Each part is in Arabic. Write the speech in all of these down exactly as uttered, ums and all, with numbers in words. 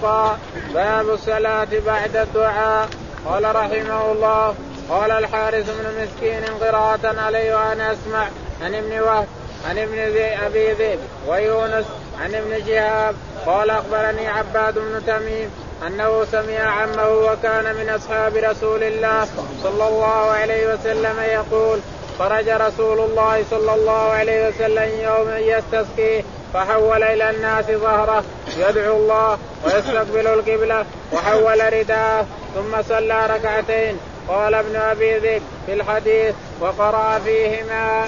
الاستسقاء. باب الصلاة بعد الدعاء. قال رحمه الله قال الحارث بن مسكين قراءة علي وأنا أسمع عن ابن وهب عن ابن أبي ذئب ويونس عن ابن شهاب قال أخبرني عباد بن تميم أنه سمع عمه وكان من أصحاب رسول الله صلى الله عليه وسلم يقول خرج رسول الله صلى الله عليه وسلم يوم يستسقي فحول إلى الناس ظهره يدعو الله ويستقبل القبلة وحول رداءه ثم صلى ركعتين. قال ابن أبي ذئب في الحديث وقرأ فيهما.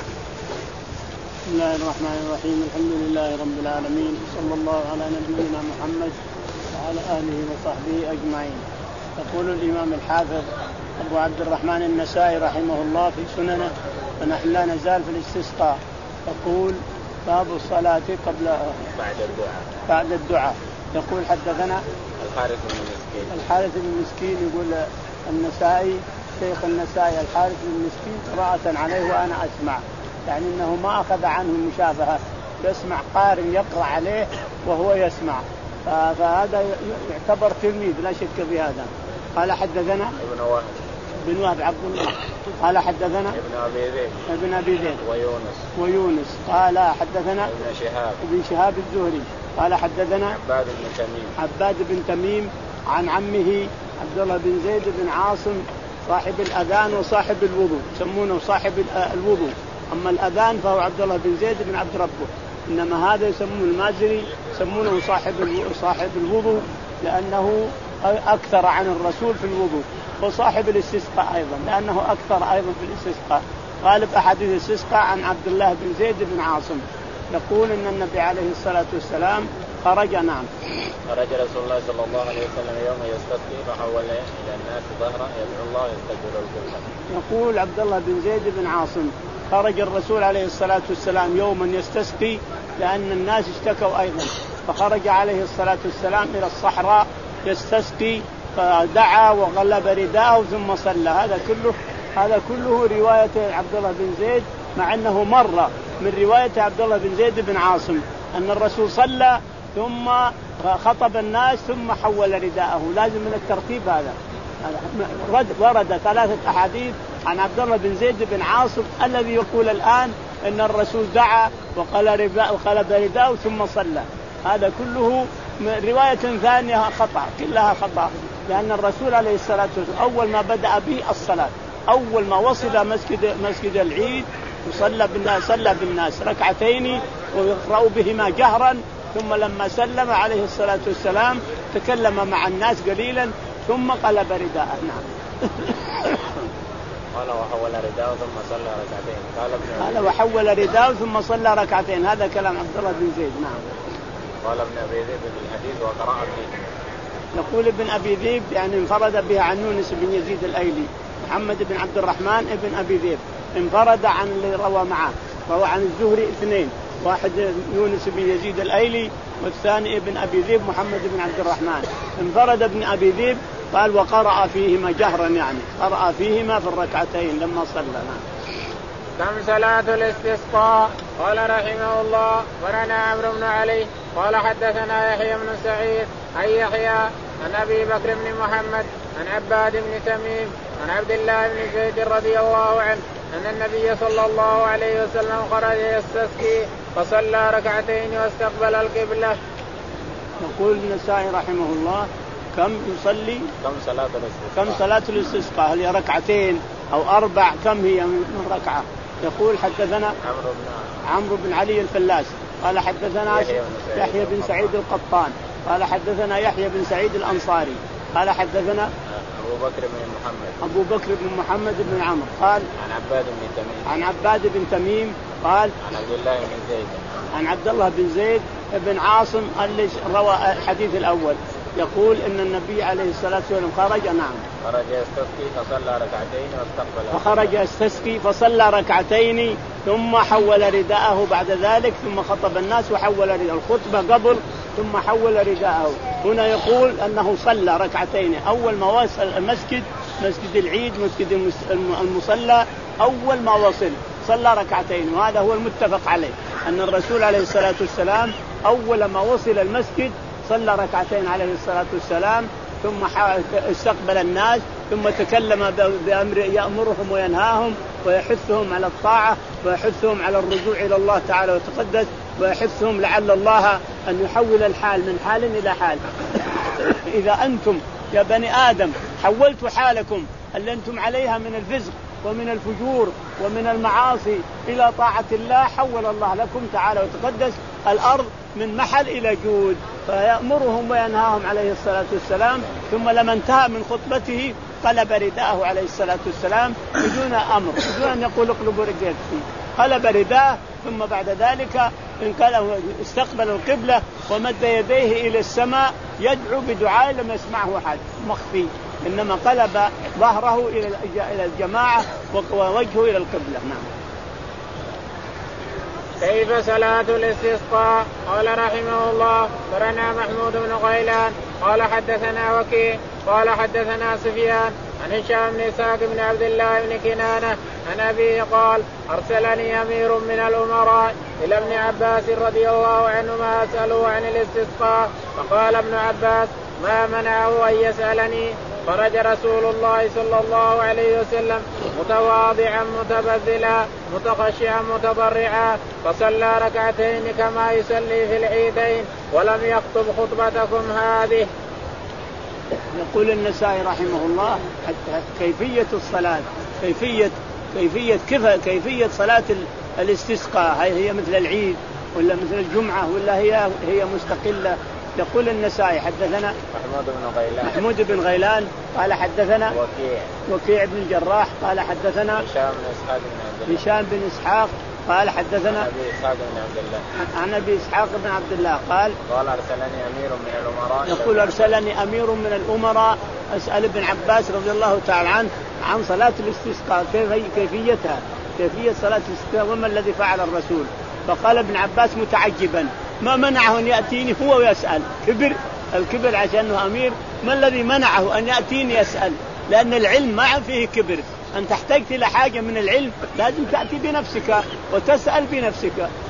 بسم الله الرحمن الرحيم. الحمد لله رب العالمين صلى الله على نبينا محمد وعلى آله وصحبه أجمعين. يقول الإمام الحافظ أبو عبد الرحمن النسائي رحمه الله في سننه ونحن لا نزال في الاستسقاء. يقول باب الصلاة قبل بعد الدعاء بعد الدعاء. يقول حدثنا الحارث بن مسكين الحارث بن مسكين يقول النسائي شيخ النسائي الحارث بن مسكين قراءة عليه وأنا أسمع، يعني أنه ما أخذ عنه المشابهة، يسمع قارئ يقرأ عليه وهو يسمع، فهذا يعتبر تلميذ لا شك في هذا. قال حدثنا ابن وهب بن وهب عبد الله قال حدثنا ابن أبي ذئب ابن أبي ذئب ويونس ويونس قال حدثنا ابن شهاب ابن شهاب الزهري قال حدثنا عباد بن تميم عباد بن تميم عن عمه عبد الله بن زيد بن عاصم صاحب الأذان وصاحب الوضوء، يسمونه صاحب الوضوء، أما الأذان فهو عبد الله بن زيد بن عبد ربه، إنما هذا يسمونه المازري يسمونه صاحب صاحب الوضوء لأنه أكثر عن الرسول في الوضوء، وصاحب الاستسقاء أيضا لأنه أكثر أيضا في الاستسقاء. غالب أحاديث الاستسقاء عن عبد الله بن زيد بن عاصم. يقول إن النبي عليه الصلاة والسلام خرج نعم خرج رسول الله صلى الله عليه وسلم يوم يستسقي فحول إلى الناس ظهره يدعو الله ويستقبل القبلة. يقول عبد الله بن زيد بن عاصم خرج الرسول عليه الصلاة والسلام يوما يستسقي لأن الناس اشتكوا أيضا، فخرج عليه الصلاة والسلام إلى الصحراء يستسقي فدعا وغلب رداءه ثم صلى. هذا كله هذا كله رواية عبد الله بن زيد، مع أنه مر من رواية عبد الله بن زيد بن عاصم أن الرسول صلى ثم خطب الناس ثم حول رداءه. لازم من الترتيب هذا. ورد ثلاثة أحاديث عن عبد الله بن زيد بن عاصم الذي يقول الآن أن الرسول دعا وقلب رداءه ثم صلى. هذا كله رواية ثانية خطأ، كلها خطأ، لأن الرسول عليه الصلاة والسلام أول ما بدأ به الصلاة، أول ما وصل مسجد مسجد العيد وصلى بالناس صلى بالناس ركعتين ويقرأ بهما جهرا، ثم لما سلم عليه الصلاة والسلام تكلم مع الناس قليلا ثم قلب رداءه. نعم. قال وحول رداءه ثم صلى ركعتين. قال ابن قال وحول رداءه ثم صلى ركعتين. هذا كلام عبد الله بن زيد. نعم. قال ابن أبي ذئب في الحديث وقرأ فيه. يقول ابن أبي ذئب يعني انفرد بها عن يونس بن يزيد الأيلي، محمد بن عبد الرحمن ابن أبي ذئب انفرد عن اللي روى معه، روى عن الزهري اثنين، واحد يونس بن يزيد الأيلي والثاني ابن أبي ذئب محمد بن عبد الرحمن. انفرد ابن أبي ذئب قال وقرأ فيهما جهرا، يعني قرأ فيهما في الركعتين لما صلى. كم صلاة الاستسقاء؟ قال رحمه الله ورنا عمرو بن علي قال حدثنا يحيى بن سعيد عن يحيى عن أبي بكر بن محمد عن عباد بن تميم عن عبد الله بن زيد رضي الله عنه أن النبي صلى الله عليه وسلم خرج يستسقي فصلى ركعتين واستقبل القبلة. يقول النسائي رحمه الله كم يصلي كم صلاة الاستسقاء؟ كم صلاة الاستسقاء؟ هل هي ركعتين أو أربع؟ كم هي من ركعة؟ يقول حدثنا عمرو بن عمرو بن علي الفلاس قال حدثنا يحيى, يحيى بن سعيد القطان قال حدثنا يحيى بن سعيد الأنصاري قال حدثنا أبو بكر بن محمد أبو بكر بن محمد بن عمرو قال عن عباد بن تميم عن عباد بن تميم قال عن عبد الله بن زيد عن عبد الله بن زيد بن عاصم اللي روى الحديث الأول. يقول إن النبي عليه الصلاة والسلام خرج نعم خرج يستسقي فصلى ركعتين واستقبل فخرج يستسقي فصلى ركعتين ثم حول رداءه بعد ذلك ثم خطب الناس وحول رداءه، الخطبة قبل ثم حول رداءه. هنا يقول أنه صلى ركعتين أول ما وصل المسجد مسجد العيد مسجد المصلى، أول ما وصل صلى ركعتين، وهذا هو المتفق عليه أن الرسول عليه الصلاة والسلام أول ما وصل المسجد صلى ركعتين عليه الصلاة والسلام ثم استقبل الناس ثم تكلم بأمر يأمرهم وينهاهم ويحثهم على الطاعة ويحثهم على الرجوع إلى الله تعالى وتقدس ويحثهم لعل الله أن يحول الحال من حال إلى حال. إذا أنتم يا بني آدم حولتوا حالكم اللي أنتم عليها من الفسق ومن الفجور ومن المعاصي إلى طاعة الله حول الله لكم تعالى وتقدس الأرض من محل إلى جود. فيأمرهم وينهاهم عليه الصلاة والسلام. ثم لما انتهى من خطبته قلب رداءه عليه الصلاة والسلام بدون أمر بدون أن يقول اقلبوا رجلتكم، قلب رداءه ثم بعد ذلك استقبل القبلة ومد يديه إلى السماء يدعو بدعاء لم يسمعه أحد مخفي، إنما قلب ظهره إلى الجماعة ووجهه إلى القبلة. نعم. كيف صلاة الاستسقاء؟ قال رحمه الله قرنا محمود بن غيلان قال حدثنا وكيع قال حدثنا سفيان عن هشام بن إسحاق بن عبد الله بن كنانة عن أبيه قال أرسلني أمير من الأمراء إلى ابن عباس رضي الله عنهما أسأله عن الاستسقاء، فقال ابن عباس ما منعه أن يسألني؟ خرج رسول الله صلى الله عليه وسلم متواضعا متبذلا متخشعا متضرعا فصلى ركعتين كما يصلي في العيدين ولم يخطب خطبتكم هذه. يقول النسائي رحمه الله كيفية الصلاة كيفية كيفية كيف كيفية صلاة الاستسقاء، هي مثل العيد ولا مثل الجمعة ولا هي هي مستقلة؟ يقول النسائي حدثنا محمود بن غيلان محمود بن غيلان قال حدثنا وكيع وكيع بن الجراح قال حدثنا هشام بن إسحاق بن عبد الله هشام بن إسحاق قال حدثنا أبي إسحاق بن عبد الله عن أبي إسحاق بن عبد الله قال قال أرسلني أمير من الأمراء يقول أرسلني أمير من الأمراء أسأل ابن عباس رضي الله تعالى عنه عن صلاة الاستسقاء كيف كيفيتها كيفية صلاة الاستسقاء وما الذي فعل الرسول؟ فقال ابن عباس متعجبا ما منعه أن يأتيني هو ويسأل؟ كبر الكبر عشانه أمير، ما الذي منعه أن يأتيني يسأل؟ لأن العلم ما فيه كبر، أن تحتاج إلى حاجة من العلم لازم تأتي بنفسك وتسأل بنفسك.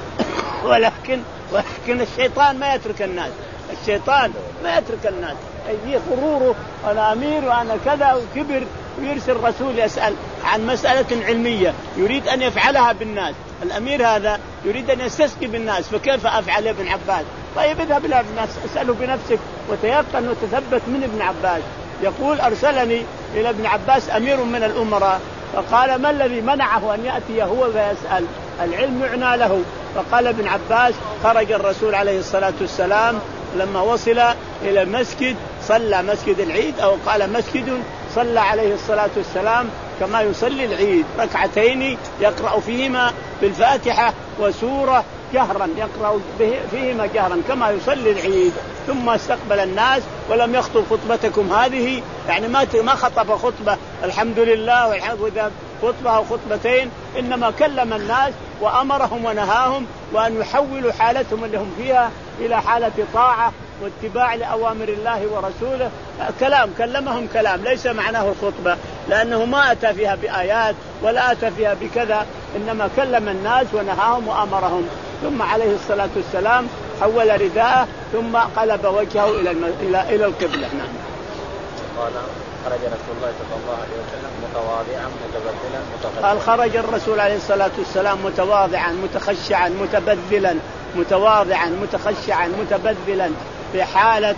ولكن ولكن الشيطان ما يترك الناس، الشيطان ما يترك الناس، يجي غروره أنا أمير وأنا كذا وكبر ويرسل رسول يسأل عن مسألة علمية يريد أن يفعلها بالناس. الأمير هذا يريد أن يستسقي بالناس فكيف أفعل ابن عباس؟ طيب اذهب إلى الناس اسأله بنفسك وتيقن وتثبت من ابن عباس. يقول أرسلني إلى ابن عباس أمير من الأمراء فقال ما الذي منعه أن يأتي هو ويسأل؟ العلم يعنى له. فقال ابن عباس خرج الرسول عليه الصلاة والسلام لما وصل إلى المسجد صلى مسجد العيد أو قال مسجد صلى عليه الصلاة والسلام كما يصلي العيد ركعتين يقرأ فيهما بالفاتحة وسورة جهرا يقرأ فيهما جهرا كما يصلي العيد. ثم استقبل الناس ولم يخطب خطبتكم هذه، يعني ما ما خطب خطبة الحمد لله والحمد خطبة أو خطبتين، إنما كلم الناس وأمرهم ونهاهم وأن يحولوا حالتهم اللي هم فيها إلى حالة طاعة واتباع لأوامر الله ورسوله. كلام كلمهم كلام ليس معناه الخطبة، لأنه ما أتى فيها بآيات ولا أتى فيها بكذا، إنما كلم الناس ونهاهم وأمرهم. ثم عليه الصلاة والسلام حول رداءه ثم قلب وجهه إلى إلى إلى القبلة. نعم. قال خرج رسول الله صلى الله عليه وسلم متواضعا متبذلا متخشعا. قال خرج الرسول عليه الصلاة والسلام متواضعا متخشعا متبذلا متواضعا متخشعا متبذلا في حالة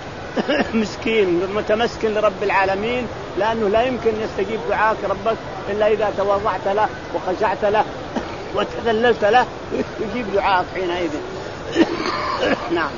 مسكين متمسكن لرب العالمين، لأنه لا يمكن يستجيب دعاك ربك إلا إذا تواضعت له وخشعت له وتذللت له يجيب دعاك حينئذ. نعم.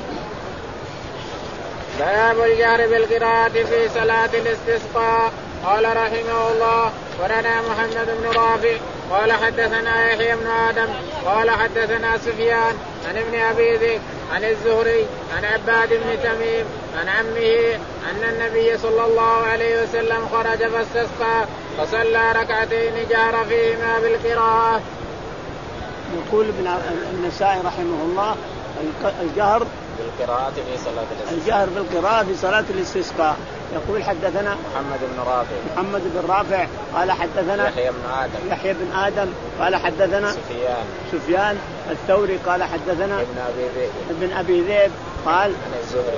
باب الجهر بالقراءة في صلاة الاستسقاء. قال رحمه الله ولنا محمد بن رافع قال حدثنا يحيى بن آدم قال حدثنا سفيان عن ابن أبي ذئب عن الزهري عن عباد بن تميم عن عمه أن النبي صلى الله عليه وسلم خرج فاستسقى فصلى ركعتين جهر فيهما بالقراءة. يقول ابن النسائي رحمه الله الجهر بالقراءة في صلاة الاستسقاء الجهر بالقراءة في صلاة الاستسقاء. يقول حدثنا محمد بن رافع محمد بن رافع قال حدثنا يحيى بن آدم يحيى بن آدم قال حدثنا سفيان سفيان الثوري قال حدثنا ابن أبي ذئب ابن أبي ذئب قال عن الزهري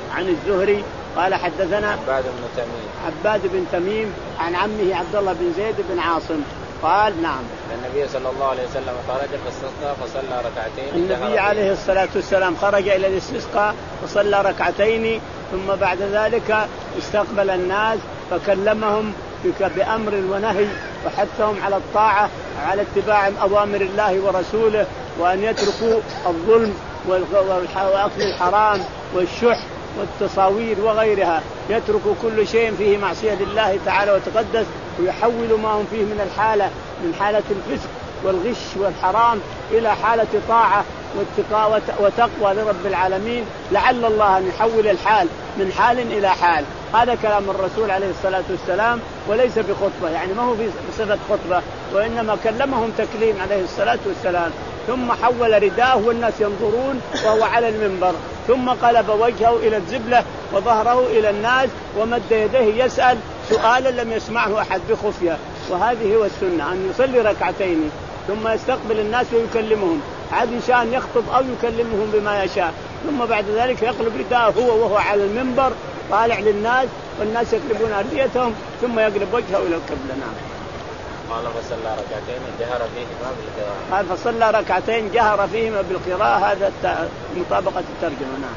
عن الزهري قال حدثنا عباد بن تميم عباد بن تميم عن عمه عبد الله بن زيد بن عاصم قال نعم النبي صلى الله عليه وسلم خرج فاستسقى فصلى ركعتين. النبي عليه الصلاة والسلام خرج إلى الاستسقاء فصلى ركعتين ثم بعد ذلك استقبل الناس فكلمهم بأمر ونهي وحثهم على الطاعة على اتباع أوامر الله ورسوله وأن يتركوا الظلم وأكل الحرام والشح والتصاوير وغيرها، يتركوا كل شيء فيه معصية لله تعالى وتقدس ويحولوا ما هم فيه من الحالة من حالة الفسق والغش والحرام إلى حالة طاعة وتقوى لرب العالمين، لعل الله أن يحول الحال من حال إلى حال. هذا كلام الرسول عليه الصلاة والسلام وليس بخطبة، يعني ما هو بصفة خطبة، وإنما كلمهم تكليم عليه الصلاة والسلام. ثم حول رداءه والناس ينظرون وهو على المنبر، ثم قلب وجهه إلى الزبلة وظهره إلى الناس ومد يديه يسأل سؤالا لم يسمعه أحد بخفية. وهذه هو السنة، أن يصلي ركعتين ثم يستقبل الناس ويكلمهم، عاد إن شاء أن يخطب أو يكلمهم بما يشاء، ثم بعد ذلك يقلب رداءه هو وهو على المنبر طالع للناس والناس يقلبون أرديتهم ثم يقلب وجهه إلى القبلة. نعم. قال فصلى ركعتين جهر فيهما بالقراءة. قال فصلى ركعتين جهر فيهما بالقراءة، هذا مطابقة الترجمة. نعم.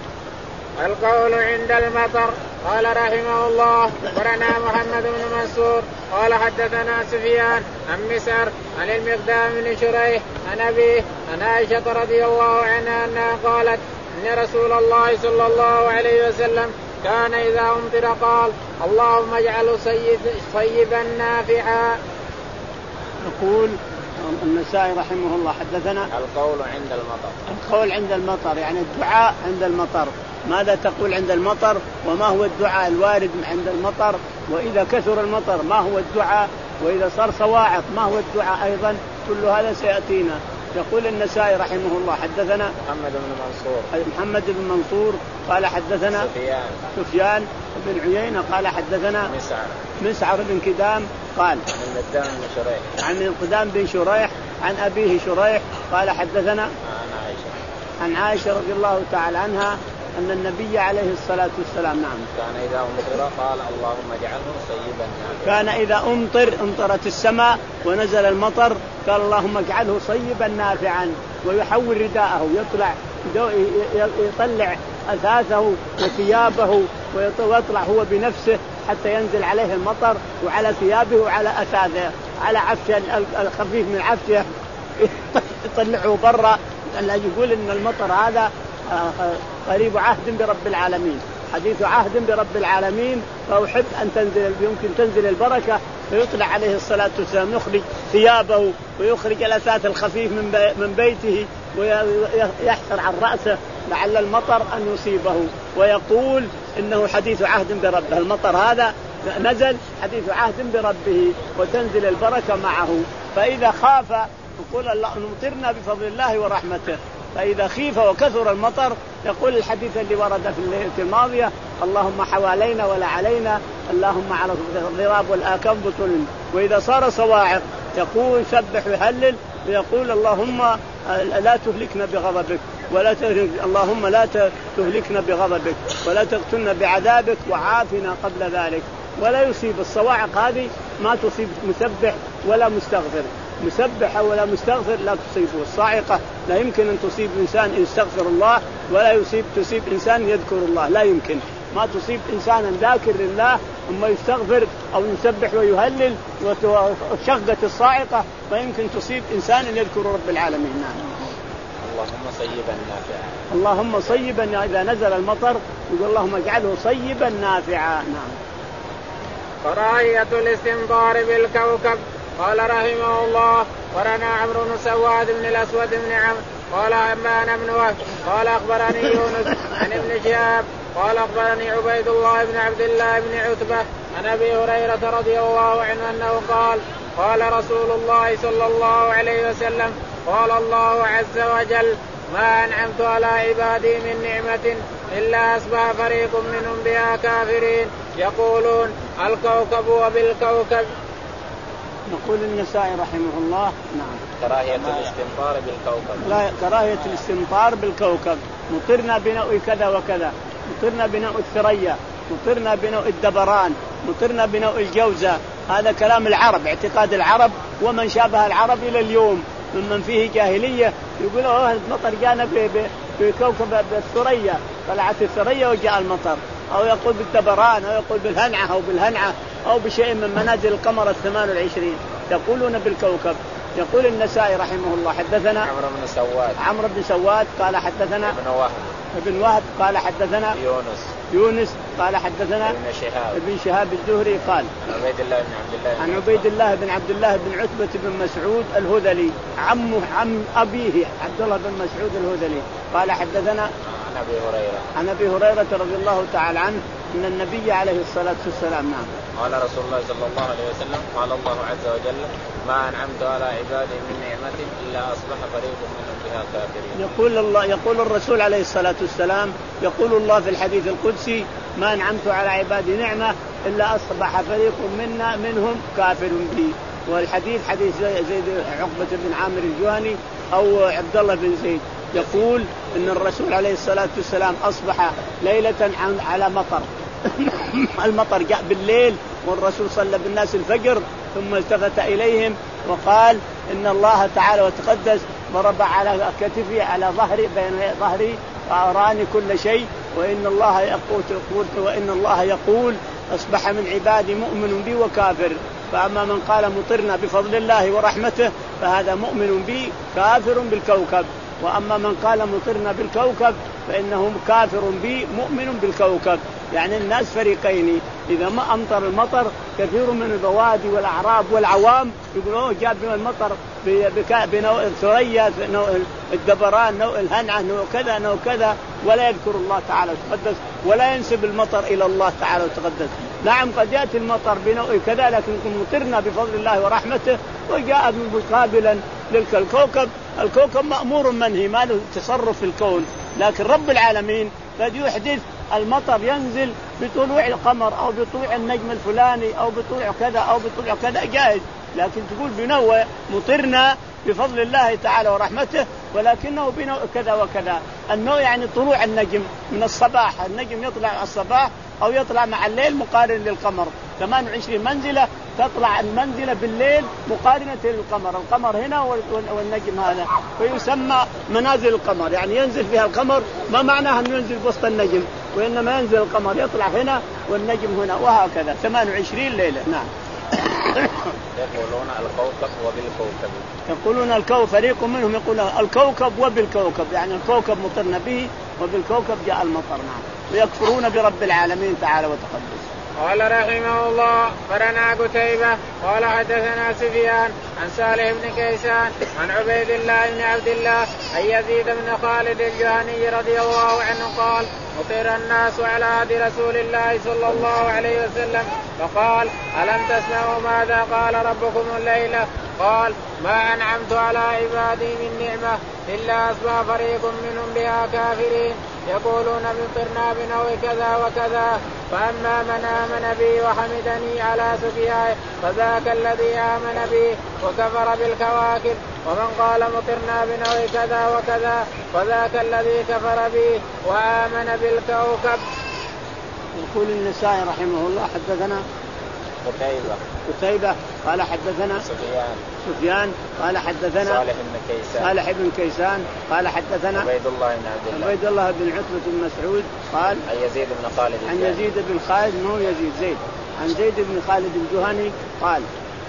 القول عند المطر. قال رحمه الله أخبرنا محمد بن منصور قال حدثنا سفيان عن مسعر عن المقدام بن شريح عن أبيه عن عائشة رضي الله عنها أنها قالت إن رسول الله صلى الله عليه وسلم كان إذا أمطر قال اللهم اجعله صيبا نافعا. يقول النسائي رحمه الله حدثنا القول عند المطر. القول عند المطر يعني الدعاء عند المطر. ماذا تقول عند المطر وما هو الدعاء الوارد عند المطر؟ وإذا كثر المطر ما هو الدعاء؟ وإذا صار صواعق ما هو الدعاء أيضا؟ كل هذا سيأتينا. يقول النسائي رحمه الله حدثنا محمد بن منصور محمد بن منصور قال حدثنا سفيان سفيان بن عيينة قال حدثنا مسعر مسعر بن كدام قال عن المقدام بن شريح عن المقدام بن شريح عن أبيه شريح قال حدثنا عن عائشة عن عائشة رضي الله تعالى عنها أن النبي عليه الصلاة والسلام نعم كان إذا أمطر قال اللهم اجعله صيبا نافعا. كان إذا أمطر امطرت السماء ونزل المطر قال اللهم اجعله صيبا نافعا، ويحول رداءه يطلع يطلع أثاثه وثيابه ويطلع هو بنفسه حتى ينزل عليه المطر وعلى ثيابه وعلى أثاثه على عفشه الخفيف من عفشه يطلعه برا، لأنه يقول إن المطر هذا قريب عهد برب العالمين، حديث عهد برب العالمين، فأحب أن تنزل يمكن تنزل البركة فيطلع عليه الصلاة والسلام يخرج ثيابه ويخرج الأثاث الخفيف من بيته ويحفر عن رأسه لعل المطر أن يصيبه، ويقول إنه حديث عهد بربه، المطر هذا نزل حديث عهد بربه وتنزل البركة معه. فإذا خاف يقول الله نمطرنا بفضل الله ورحمته، فإذا خيف وكثر المطر يقول الحديث اللي ورد في الليلة الماضية اللهم حوالينا ولا علينا اللهم على الضراب والآكام بطل. وإذا صار صواعق يقول سبح ويهلل ويقول اللهم لا تهلكنا بغضبك ولا تهلك اللهم لا تهلكنا بغضبك ولا تقتلنا بعذابك وعافنا قبل ذلك. ولا يصيب الصواعق هذه ما تصيب مسبح ولا مستغفر، مسبح ولا مستغفر لا تصيبه الصاعقة، لا يمكن أن تصيب إنسان يستغفر الله ولا يصيب تصيب إنسان يذكر الله، لا يمكن، ما تصيب إنسانا ذاكر لله ثم يستغفر أو يسبح ويهلل وشغة الصاعقة ما يمكن تصيب إنسان يذكر رب العالمين. نعم. اللهم صيبا نافعا. اللهم صيبا إذا نزل المطر يقول اللهم اجعله صيبا نافعا. نعم. كراهية الاستمطار بالكوكب. قال رحمه الله ورنا عمرو بن سواد بن الأسود بن عمرو قال أنبأنا ابن وهب قال أخبرني يونس عن ابن شهاب قال أخبرني عبيد الله بن عبد الله بن عتبة عن أبي هريرة رضي الله عنه أنه قال قال رسول الله صلى الله عليه وسلم قال الله عز وجل ما أنعمت على عبادي من نعمة إلا أصبح فريق منهم بها كافرين يقولون الكوكب وبالكوكب. نقول النسائي رحمه الله نعم كراهية الاستمطار بالكوكب. لا كراهية الاستمطار بالكوكب، مطرنا بنوء كذا وكذا، مطرنا بنوء الثريا، مطرنا بنوء الدبران، مطرنا بنوء الجوزة. هذا كلام العرب، اعتقاد العرب ومن شابه العرب إلى اليوم ممن فيه جاهلية يقولوا المطر جانا بكوكب الثريا، طلعت الثريا وجاء المطر، أو يقول بالدبران، أو يقول بالهنعة أو بالهنعة أو بشيء من منازل القمر الثمان والعشرين، يقولون بالكوكب. يقول النسائي رحمه الله حدثنا عمرو بن سواد عمرو بن سواد قال حدثنا ابن وهب ابن وهب قال حدثنا يونس يونس قال حدثنا ابن شهاب ابن شهاب الزهري قال عن عبيد الله بن عبد الله عن عبيد الله بن عبد الله بن عتبة بن مسعود الهذلي عمه عم أبيه عبد الله بن مسعود الهذلي قال حدثنا عن أبي هريرة عن أبي هريرة رضي الله تعالى عنه أن النبي عليه الصلاة والسلام نعم قال رسول الله صلى الله عليه وسلم قال الله عز وجل ما أنعمت على عبادي من نعمة إلا أصبح فريق منهم بها كافرين. يقول الله يقول الرسول عليه الصلاة والسلام يقول الله في الحديث القدسي ما أنعمت على عبادي نعمة إلا أصبح فريق منا منهم كافر بي. والحديث حديث زيد عقبة بن عامر الجهني أو عبد الله بن زيد يقول إن الرسول عليه الصلاة والسلام أصبح ليلة على مطر المطر جاء بالليل والرسول صلى بالناس الفجر ثم التفت إليهم وقال إن الله تعالى وتقدس ضرب على كتفي على ظهري بين ظهري وأراني كل شيء وإن الله يقول وإن الله يقول أصبح من عبادي مؤمن بي وكافر. فأما من قال مطرنا بفضل الله ورحمته فهذا مؤمن بي كافر بالكوكب، وأما من قال مطرنا بالكوكب فإنه كافر بي مؤمن بالكوكب. يعني الناس فريقين، إذا ما أمطر المطر كثير من البوادي والأعراب والعوام يقولون جاب من المطر بنوع الثريا نوع الدبران نوع الهنعة نوع كذا نوع كذا ولا يذكر الله تعالى وتقدس ولا ينسب المطر إلى الله تعالى وتقدس. نعم قد يأتي المطر بنوع كذا لكن مطرنا بفضل الله ورحمته وجاء مقابلا للك الكوكب. الكوكب مأمور منهي ما له تصرف في الكون، لكن رب العالمين قد يحدث المطر ينزل بطلوع القمر أو بطلوع النجم الفلاني أو بطلوع كذا أو بطلوع كذا جائز، لكن تقول بنوع مطرنا بفضل الله تعالى ورحمته ولكنه بنوع كذا وكذا. النوع يعني طلوع النجم من الصباح، النجم يطلع الصباح أو يطلع مع الليل مقارن للقمر، ثمانية وعشرين منزلة تطلع المنزلة بالليل مقارنة للقمر، القمر هنا والنجم هذا فيسمى منازل القمر، يعني ينزل فيها القمر ما معناها أنه ينزل وسط النجم وإنما ينزل القمر يطلع هنا والنجم هنا وهكذا ثمانية وعشرين ليلة. نعم. يقولون الكوكب وبالكوكب يقولون الكوكب فريق منهم يقولون الكوكب وبالكوكب، يعني الكوكب مطرنا به وبالكوكب جاء المطر. نعم. ويكفرون برب العالمين تعالى وتقدس. قال رحمه الله فرنا قتيبة قال حدثنا سفيان عن صالح بن كيسان عن عبيد الله بن عبد الله عن يزيد بن خالد الجهني رضي الله عنه قال مطر الناس على عهد رسول الله صلى الله عليه وسلم فقال ألم تسمعوا ماذا قال ربكم الليلة؟ قال ما أنعمت على عبادي من نعمة إلا أصبح فريق منهم بها كافرين يقولون مطرنا بنوع كذا وكذا فأما من آمن بي وحمدني على سقياه فذاك الذي آمن بي وكفر بالكواكب ومن قال مطرنا بنوع كذا وكذا فذاك الذي كفر بي وآمن بالكوكب. يقول النسائي رحمه الله حدثنا قتيبة قتيبة قال حدثنا سفيان سفيان قال حدثنا صالح بن كيسان صالح بن كيسان قال حدثنا عبيد الله بن عبد الله عبيد الله بن عتبة بن مسعود قال عن يزيد بن خالد عن يزيد بن خالد مو يزيد زيد عن زيد بن خالد الجهني قال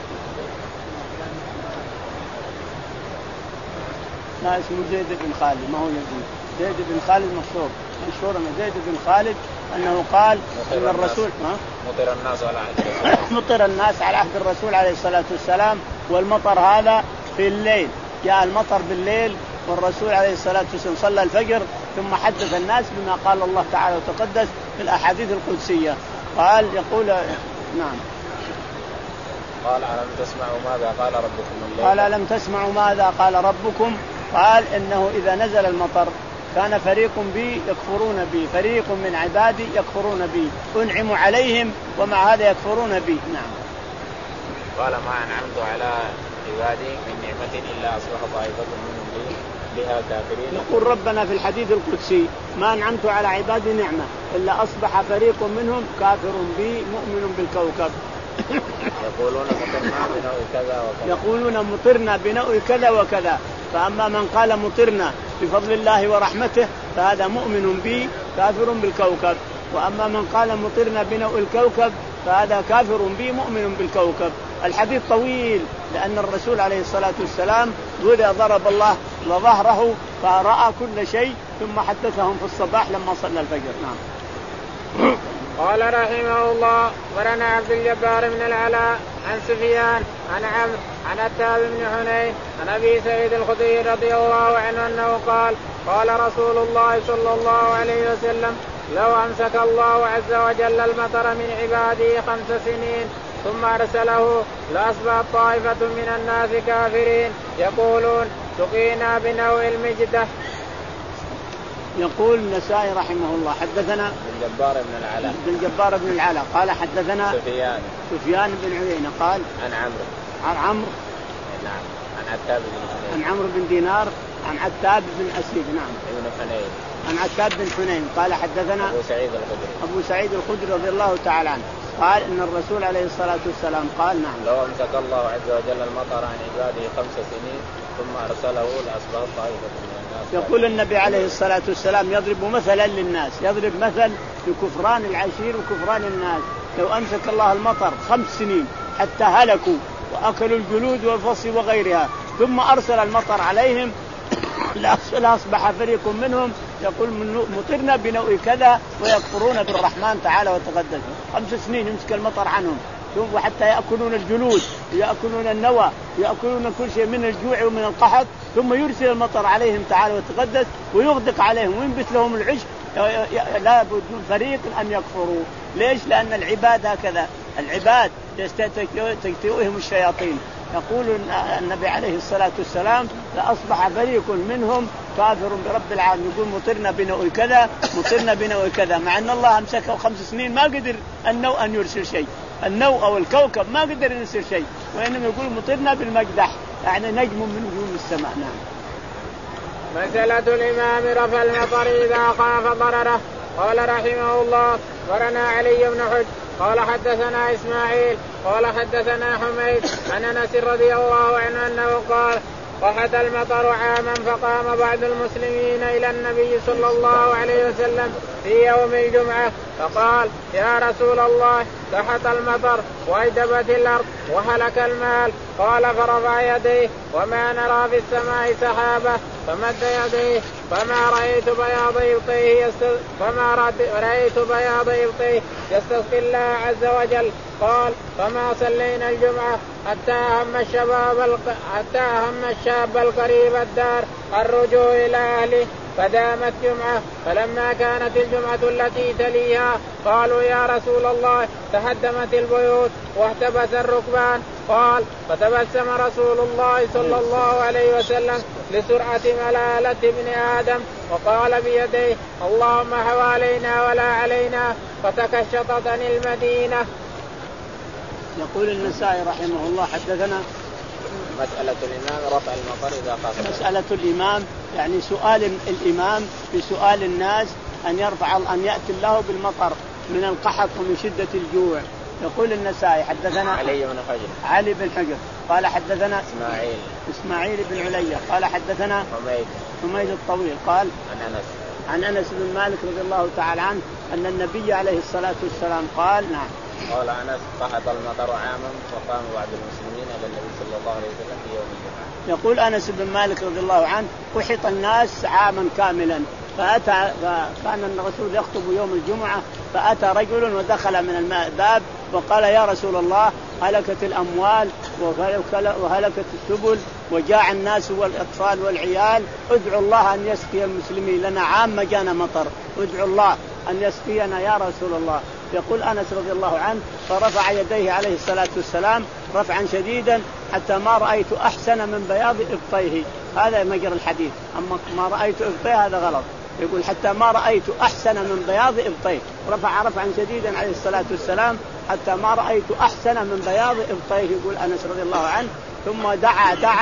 لا اسمه زيد بن خالد ما هو يزيد، زيد بن خالد مشهور مشهور من زيد بن خالد أنه قال أن الرسول مطر الناس على عهد مطر الناس على عهد الرسول عليه الصلاة والسلام والمطر هذا في الليل، جاء المطر بالليل والرسول عليه الصلاة والسلام صلى الفجر ثم حدث الناس بما قال الله تعالى وتقدس في الأحاديث القدسية. قال يقول نعم قال ألم تسمعوا ماذا قال ربكم الليلة؟ قال ألم تسمعوا ماذا قال ربكم؟ قال إنه إذا نزل المطر كان فريق بي يكفرون بي فريق من عبادي يكفرون بي أنعم عليهم ومع هذا يكفرون بي. نعم. قال ما أنعمت على عبادي من نعمة إلا أصبح طائفة منهم بها كافرين. يقول ربنا في الحديث القدسي ما أنعمت على عبادي نعمة إلا أصبح فريق منهم كافر بي مؤمن بالكوكب. يقولون مطرنا بنوء كذا وكذا. يقولون مطرنا بنوء كذا وكذا. فأما من قال مطرنا بفضل الله ورحمته فهذا مؤمن بي كافر بالكوكب. وأما من قال مطرنا بنوء الكوكب فهذا كافر بي مؤمن بالكوكب. الحديث طويل لأن الرسول عليه الصلاة والسلام ضرب الله ظهره فرأى كل شيء ثم حدثهم في الصباح لما صلى الفجر. نعم. قال رحمه الله ورنا عبد الجبار بن العلاء عن سفيان عن عمرو عن عتاب بن حنين عن أبي سعيد الخدري رضي الله عنه أنه قال قال رسول الله صلى الله عليه وسلم لو أمسك الله عز وجل المطر من عباده خمس سنين ثم أرسله لأصبحت طائفة من الناس كافرين يقولون سقينا بنوء المجدة. يقول النسائي رحمه الله حدثنا ابن الجبار بن العلاء ابن الجبار بن العلاء قال حدثنا سفيان سفيان بن عيينة قال عن عمرو عن عمرو نعم عن عتاب بن حنين عن عمرو بن دينار عن عتاب بن أسيد نعم ابن حنين عن عتاب بن حنين قال حدثنا أبو سعيد الخدري أبو سعيد الخدري رضي الله تعالى عنه قال إن الرسول عليه الصلاة والسلام قال نعم لو أمسك الله عز وجل المطر عن عباده خمس سنين ثم أرسله لأصبحت طائفة من الناس. يقول النبي عليه الصلاة والسلام يضرب مثلا للناس يضرب مثل لكفران العشير وكفران الناس. لو أمسك الله المطر خمس سنين حتى هلكوا وأكلوا الجلود والفصل وغيرها ثم أرسل المطر عليهم لأصبح فريق منهم يقول مطرنا بنوء كذا ويكفرون بالرحمن تعالى وتقدس. خمس سنين يمسك المطر عنهم وحتى يأكلون الجلود يأكلون النوى يأكلون كل شيء من الجوع ومن القحط ثم يرسل المطر عليهم تعالى وتقدس ويغدق عليهم وينبت لهم العشب. لا بد من فريق أن يكفروا. ليش؟ لأن العباد هكذا العباد تجتئهم الشياطين. يقول النبي عليه الصلاة والسلام لأصبح فريق منهم كافر برب العالمين يقول مطرنا بنوء كذا مطرنا بنوء كذا مع أن الله أمسكه خمس سنين ما قدر النوء أن يرسل شيء. النوء أو الكوكب ما قدر يرسل شيء وإنما يقول مطرنا بالمقدح يعني نجم من نجوم السماء. نعم. مسألة الإمام رفع المطر إذا خاف ضرره. قال رحمه الله ورنا علي بن حج قال حدثنا إسماعيل قال حدثنا حميد عن أنس رضي الله عنه أنه قال قحط المطر عاما فقام بعض المسلمين إلى النبي صلى الله عليه وسلم في يوم الجمعة فقال يا رسول الله قحط المطر وأجدبت الأرض وهلك المال. قال فرفع يديه وما نرى في السماء سحابة فمد يديه فما رأيت بياض إبطيه يست... فما رأيت بياض إبطيه يستسقي الله عز وجل. قال فما صلينا الجمعة حتى هم الشباب الق... حتى هم الشاب القريب الدار الرجوع إلى أهله فدامت جمعة. فلما كانت الجمعة التي تليها قالوا يا رسول الله تهدمت البيوت واحتبس الركبان. قال فتبسم رسول الله صلى الله عليه وسلم لسرعة ملالة ابن آدم وقال بيديه اللهم حوالينا ولا علينا فتكشطت عن المدينة. يقول النسائي رحمه الله حدثنا مسألة الإمام رفع المطر إذا خاف. مسألة الإمام يعني سؤال الإمام بسؤال الناس أن يرفع أن يأتي الله بالمطر من القحط ومن شدة الجوع. يقول النسائي حدثنا علي بن حجر علي بن حجر قال حدثنا إسماعيل إسماعيل بن علية قال حدثنا حميد حميد الطويل قال عن أنس عن أنس بن مالك رضي الله تعالى عنه أن النبي عليه الصلاة والسلام قال نعم قال أنس قحط المطر عاما وقام بعض المسلمين إلى النبي صلى الله عليه وسلم في يوم الجمعة. يقول أنس بن مالك رضي الله عنه قحط الناس عاما كاملا فأتى فكان الرسول يخطب يوم الجمعة فأتى رجل ودخل من الماء باب وقال يا رسول الله هلكت الأموال وهلكت السبل وجاع الناس والأطفال والعيال ادعوا الله أن يسقي المسلمين لنا عام جانا مطر ادعوا الله أن يسقينا يا رسول الله. يقول أنس رضي الله عنه فرفع يديه عليه الصلاة والسلام رفعا شديدا حتى ما رأيت أحسن من بياض إبطيه. هذا مجرى الحديث أما ما رأيت إبطيه هذا غلط. يقول حتى ما رأيت أحسن من بياض إبطيه رفع رفعا شديدا عليه الصلاة والسلام حتى ما رأيت أحسن من بياض إبطيه. يقول أنس رضي الله عنه ثم دعا دعا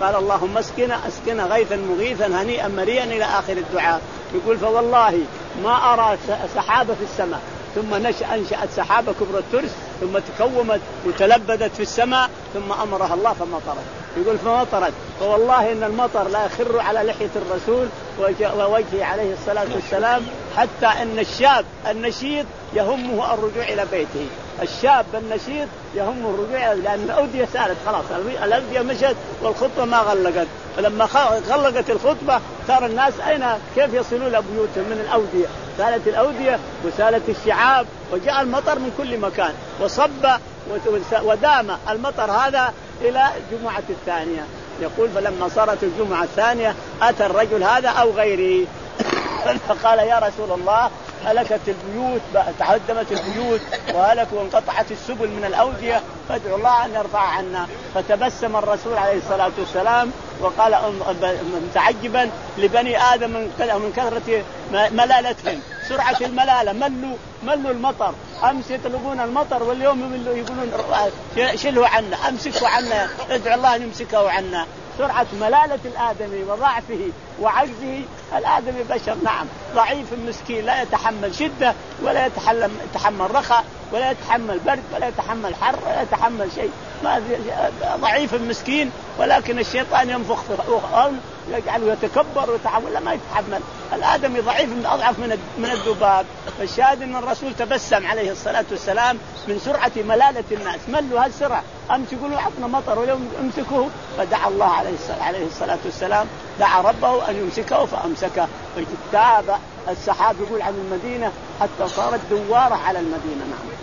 فقال اللهم اسقنا اسقنا غيثا مغيثا هنيئا مريئا إلى آخر الدعاء. يقول فوالله ما أرى سحابة في السماء ثم نشأ أنشأت سحابة كبر الترس ثم تكومت وتلبدت في السماء ثم أمرها الله فمطرت. يقول فمطرت فوالله إن المطر لا يخر على لحية الرسول ووجهه عليه الصلاة والسلام حتى أن الشاب النشيط يهمه الرجوع إلى بيته. الشاب النشيط يهمه الرجوع لأن الأودية سالت خلاص الأودية مشت والخطبة ما غلقت. فلما غلقت الخطبة صار الناس أين كيف يصلون إلى بيوتهم من الأودية. سالت الأودية وسالت الشعاب وجاء المطر من كل مكان وصب ودام المطر هذا إلى الجمعة الثانية. يقول فلما صارت الجمعة الثانية أتى الرجل هذا أو غيره فقال يا رسول الله هلكت البيوت تهدمت البيوت وهلك وانقطعت السبل من الأودية فادعوا الله أن يرفع عنا. فتبسم الرسول عليه الصلاة والسلام وقال متعجبا لبني آدم من كثرة ملالتهم سرعة الملالة ملوا ملوا المطر أمس يطلبون المطر واليوم يقولون شله عنا أمسكه عنا ادعوا الله أن يمسكه عنا. سرعة ملالة الآدمي وضعفه وعجزه. الآدمي بشر نعم ضعيف مسكين لا يتحمل شدة ولا يتحمل يتحمل رخاء ولا يتحمل برد ولا يتحمل حر ولا يتحمل شيء ما ضعيف مسكين. ولكن الشيطان ينفخ في يجعله يتكبر ويتحمل ما يتحمل. الآدمي ضعيف من أضعف من من الذباب. فالشاهد أن الرسول تبسم عليه الصلاة والسلام من سرعة ملالة الناس ملوا هالسرعة أمس يقولوا عطنا مطر واليوم امسكوه. فدعا الله عليه الصلاة والسلام دعا ربه أن يمسكه فأمسكه. فاجتاب السحاب يقول عن المدينة حتى صارت دوارة على المدينة. نعم.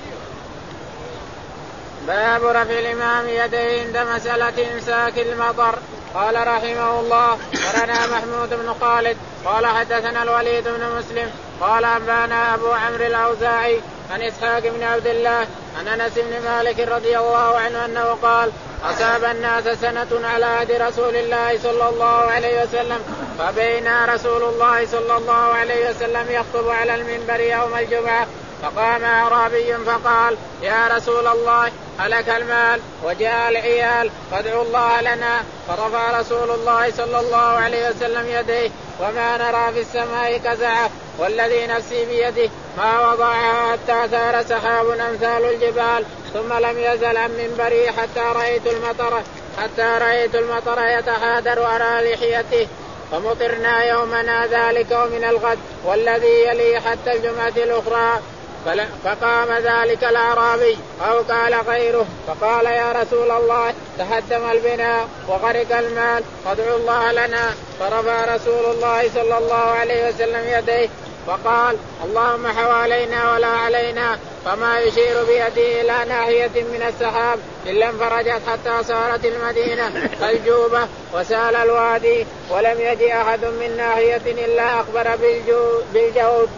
باب رفع الإمام يديه عند مسألة إمساك المطر. قال رحمه الله قرنا محمود بن خالد قال حدثنا الوليد بن مسلم قال أنبانا أبو عمرو الأوزاعي عن إسحاق بن عبد الله عن أنس بن مالك رضي الله عنه أنه قال أصاب الناس سنة على عهد رسول الله صلى الله عليه وسلم فبينا رسول الله صلى الله عليه وسلم يخطب على المنبر يوم الجمعة فقام أعرابي فقال يا رسول الله هلك المال وجاء العيال فادعوا الله لنا. فرفع رسول الله صلى الله عليه وسلم يديه وما نرى في السماء كزعه والذي نفسي بيده ما وضعها حتى ثار سحاب أمثال الجبال ثم لم يزل عن منبري حتى رأيت المطر حتى رأيت المطر يتحادر على لحيته فمطرنا يومنا ذلك ومن الغد والذي يلي حتى الجمعة الأخرى. فقام ذلك الأعرابي أو قال غيره فقال يا رسول الله تهدم البناء وغرق المال فادعوا الله لنا. فرفع رسول الله صلى الله عليه وسلم يديه وقال اللهم حوالينا ولا علينا. فما يشير بيده إلى ناحية من السحاب إلا انفرجت حتى صارت المدينة كالجوبة وسال الوادي ولم يجي أحد من ناحية إلا أخبر بالجود.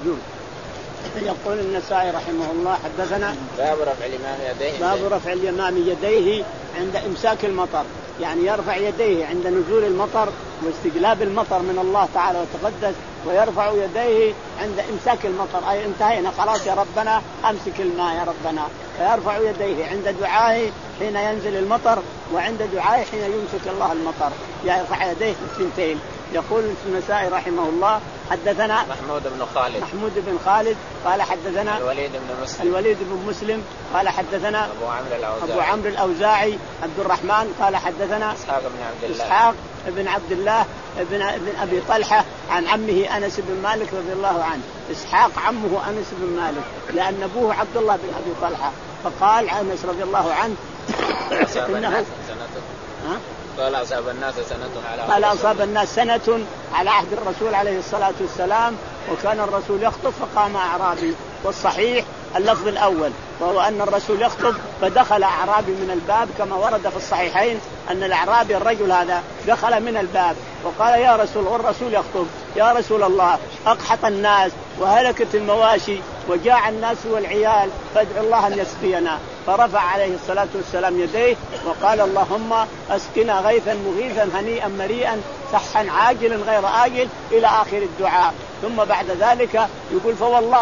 يقول النسائي رحمه الله حدثنا باب رفع الإمام يديه باب رفع الإمام يديه عند إمساك المطر. يعني يرفع يديه عند نزول المطر واستجلاب المطر من الله تعالى وتقدس ويرفع يديه عند إمساك المطر أي انتهينا خلاص يا ربنا أمسك الماء يا ربنا. فيرفع يديه عند دعائه حين ينزل المطر وعند دعائه حين يمسك الله المطر يرفع يديه الثنتين. يقول النسائي رحمه الله حدثنا محمود بن خالد محمود بن خالد قال حدثنا الوليد بن مسلم الوليد بن مسلم قال حدثنا أبو عمرو الأوزاعي أبو عمرو الأوزاعي عبد الرحمن قال حدثنا إسحاق بن عبد الله إسحاق بن عبد الله بن ابن أبي طلحة عن عمه أنس بن مالك رضي الله عنه. إسحاق عمه أنس بن مالك لأن أبوه عبد الله بن أبي طلحة. فقال أنس رضي الله عنه إنه ها قال أصاب الناس سنة على قال أصاب الناس سنة على عهد الرسول عليه الصلاة والسلام وكان الرسول يخطب فقام أعرابي. والصحيح اللفظ الأول وهو أن الرسول يخطب فدخل أعرابي من الباب كما ورد في الصحيحين أن الأعرابي الرجل هذا دخل من الباب وقال يا رسول والرسول يخطب يا رسول الله أقحط الناس وهلكت المواشي وجاع الناس والعيال فادعوا الله أن يسقينا. فرفع عليه الصلاة والسلام يديه وقال اللهم اسقنا غيثا مغيثا هنيئا مريئا صحا عاجلا غير آجل إلى آخر الدعاء. ثم بعد ذلك يقول فوالله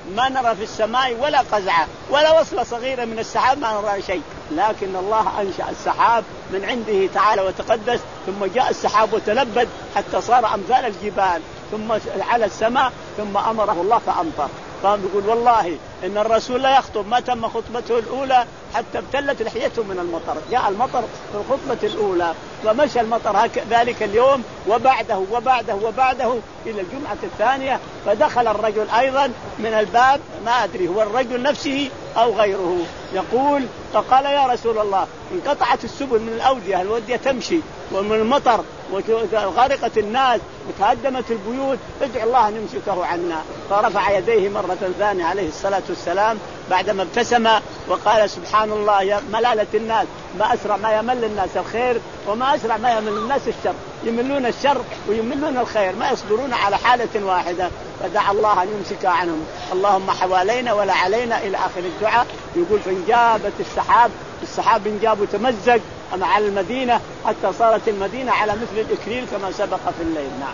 ما نرى في السماء ولا قزعة ولا وصلة صغيرة من السحاب ما نرى شيء، لكن الله أنشأ السحاب من عنده تعالى وتقدس، ثم جاء السحاب وتلبد حتى صار أمثال الجبال، ثم على السماء، ثم أمره الله فأمطر. فيقول والله إن الرسول لا يخطب ما تم خطبته الأولى حتى ابتلت لحيته من المطر. جاء المطر في الخطبة الأولى ومشى المطر ذلك اليوم وبعده وبعده وبعده إلى الجمعة الثانية، فدخل الرجل أيضا من الباب ما أدري هو الرجل نفسه أو غيره، يقول فقال يا رسول الله انقطعت السبل من الأودية، الودية تمشي ومن المطر وغرقت الناس وتهدمت البيوت، ادعو الله أن يمسكه عنا. فرفع يديه مرة ثانية عليه الصلاة والسلام بعدما ابتسم وقال سبحان الله يا ملالة الناس، ما أسرع ما يمل الناس الخير وما أسرع ما يمل الناس الشر، يملون الشر ويملون الخير، ما يصبرون على حالة واحدة. فدعا الله أن يمسك عنهم، اللهم حوالينا ولا علينا إلى آخر الدعاء. يقول فانجابت السحاب، السحاب انجاب وتمزق على المدينة حتى صارت المدينة على مثل الإكليل كما سبق في الليل. نعم.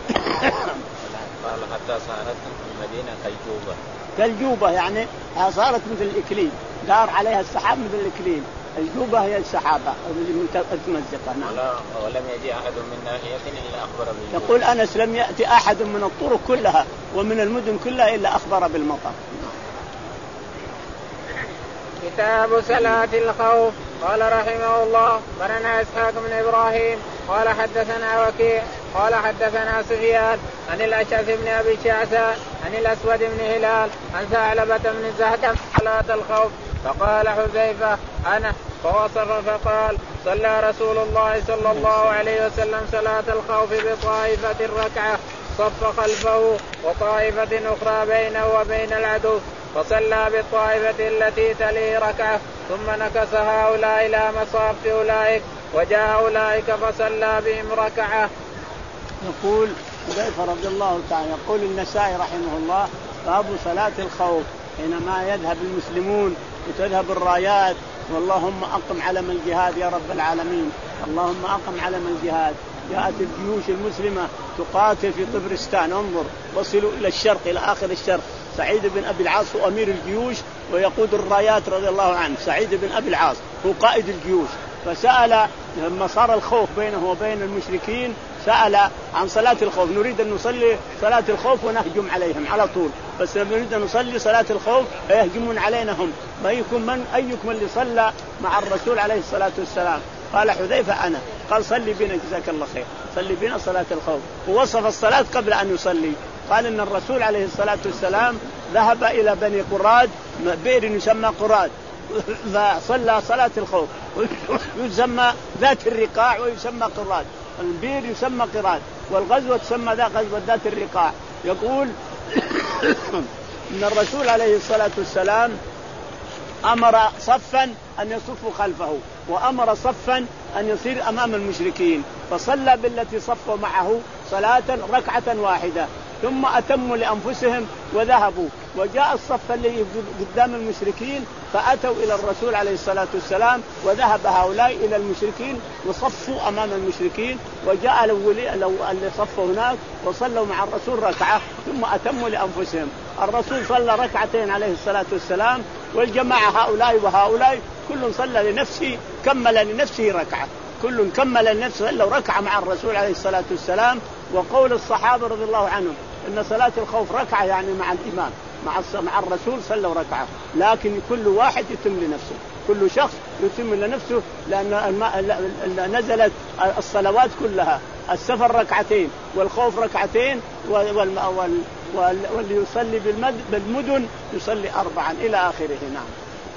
قال حتى صارت المدينة كالجوبة، كالجوبة يعني صارت مثل الإكليل، دار عليها السحاب مثل الإكليل. الجوبة هي السحابة المتمزقة. نعم. ولم يجي أحد من ناحية إلا أخبر بالمطر. يقول أنس لم يأتي أحد من الطرق كلها ومن المدن كلها إلا أخبر بالمطر. كتاب صلاة الخوف. قال رحمه الله مرنا إسحاق بن إبراهيم قال حدثنا وكيع قال حدثنا سفيان عن الأشعث بن أبي شعثاء عن الأسود بن هلال عن ثعلبة بن زهدم صلاة الخوف. فقال حذيفة أنا، فوصف فقال صلى رسول الله صلى الله عليه وسلم صلاة الخوف بطائفة ركعة صف خلفه وطائفة أخرى بينه وبين العدو، فصلى بالطائفة التي تلي ركعة ثم نكس هؤلاء إلى مصاف أولئك وجاء أولئك فصلى بهم ركعة. يقول حذيفة رضي الله تعالى يقول النسائي رحمه الله باب صلاة الخوف، حينما يذهب المسلمون وتذهب الرايات واللهم أقم علم الجهاد يا رب العالمين، اللهم أقم علم الجهاد. جاءت الجيوش المسلمة تقاتل في طبرستان، انظر وصلوا إلى الشرق إلى آخر الشرق. سعيد بن أبي العاص هو أمير الجيوش ويقود الرايات رضي الله عنه، سعيد بن أبي العاص هو قائد الجيوش. فسأل لما صار الخوف بينه وبين المشركين سأل عن صلاة الخوف، نريد أن نصلي صلاة الخوف ونهجم عليهم على طول، بس نريد أن نصلي صلاة الخوف يهجمون علينا هم، ما يكون من أيكم اللي صلى مع الرسول عليه الصلاة والسلام؟ قال حذيفة أنا. قال صلي بنا جزاك الله خير، صلي بنا صلاة الخوف. ووصف الصلاة قبل أن يصلي، قال إن الرسول عليه الصلاة والسلام ذهب إلى بني قراد، بئر يسمى قراد، فصلى صلاة الخوف، ويسمى ذات الرقاع ويسمى قراد، البئر يسمى قراد، والغزوة تسمى ذا غزوة ذات الرقاع. يقول إن الرسول عليه الصلاة والسلام أمر صفا أن يصفوا خلفه وأمر صفا أن يصير أمام المشركين، فصلى بالتي صفوا معه صلاة ركعة واحدة ثم أتموا لأنفسهم وذهبوا، وجاء الصف اللي قدام المشركين فأتوا إلى الرسول عليه الصلاة والسلام، وذهب هؤلاء إلى المشركين وصفوا أمام المشركين، وجاء الأولي اللي صفوا هناك وصلوا مع الرسول ركعة ثم أتموا لأنفسهم. الرسول صلى ركعتين عليه الصلاة والسلام، والجماعة هؤلاء وهؤلاء كل صلى لنفسه كمل لنفسه ركعة، كل كمل لنفسه لو ركعة مع الرسول عليه الصلاة والسلام. وقول الصحابة رضي الله عنهم إن صلاة الخوف ركعة يعني مع الإمام مع مع الرسول صلوا ركعة، لكن كل واحد يتم لنفسه، كل شخص يتم لنفسه، لأن نزلت الصلوات كلها السفر ركعتين والخوف ركعتين واللي يصلي بالمدن يصلي أربعا إلى آخره. نعم.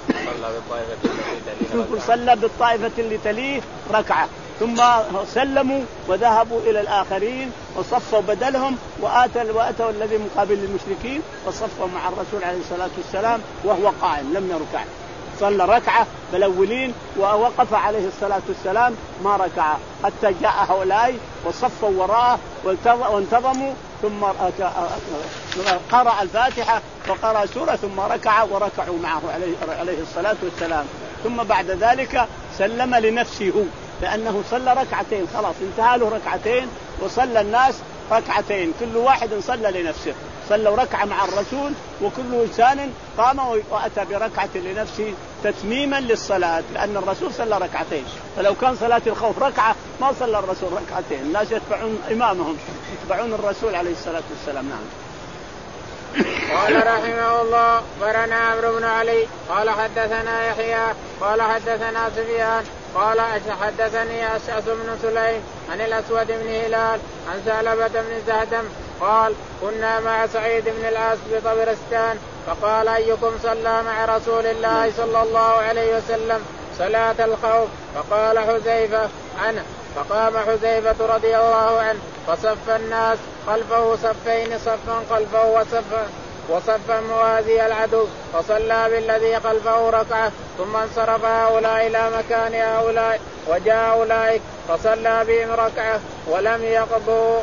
صلى بالطائفة اللي تليه ركعة ثم سلموا وذهبوا إلى الآخرين وصفوا بدلهم وآتوا وأتوا الذي مقابل المشركين وصفوا مع الرسول عليه الصلاة والسلام وهو قائم لم يركع، صلى ركعة بالأولين ووقف عليه الصلاة والسلام ما ركع حتى جاء هؤلاء وصفوا وراءه وانتظموا، ثم قرأ الفاتحة وقرأ سورة ثم ركع وركعوا معه عليه الصلاة والسلام. ثم بعد ذلك سلم لنفسه لأنه صلى ركعتين، خلاص انتهى له ركعتين وصلى الناس ركعتين، كل واحد صلى لنفسه، صلوا ركعة مع الرسول وكل إنسان قام وأتى بركعة لنفسه تتميما للصلاة، لأن الرسول صلى ركعتين. فلو كان صلاة الخوف ركعة ما صلى الرسول ركعتين، الناس يتبعون إمامهم يتبعون الرسول عليه الصلاة والسلام. نعم. قال رحمه الله برنا عمرو بن علي قال حدثنا يحيى قال حدثنا سفيان قال حدثني أشعث بن سليم عن الأسود بن هلال عن ثعلبة بن زهدم قال كنا مع سعيد بن العاص بطبرستان فقال أيكم صلى مع رسول الله صلى الله عليه وسلم صلاة الخوف؟ فقال حذيفة أنا. فقام حذيفة رضي الله عنه فصف الناس خلفه صفين صفا خلفه وصفا وصفا موازي العدو فصلى بالذي خلفه ركعة ثم انصرف هؤلاء إلى مكان هؤلاء وجاء أولئك فصلى بهم ركعة ولم يقضوا.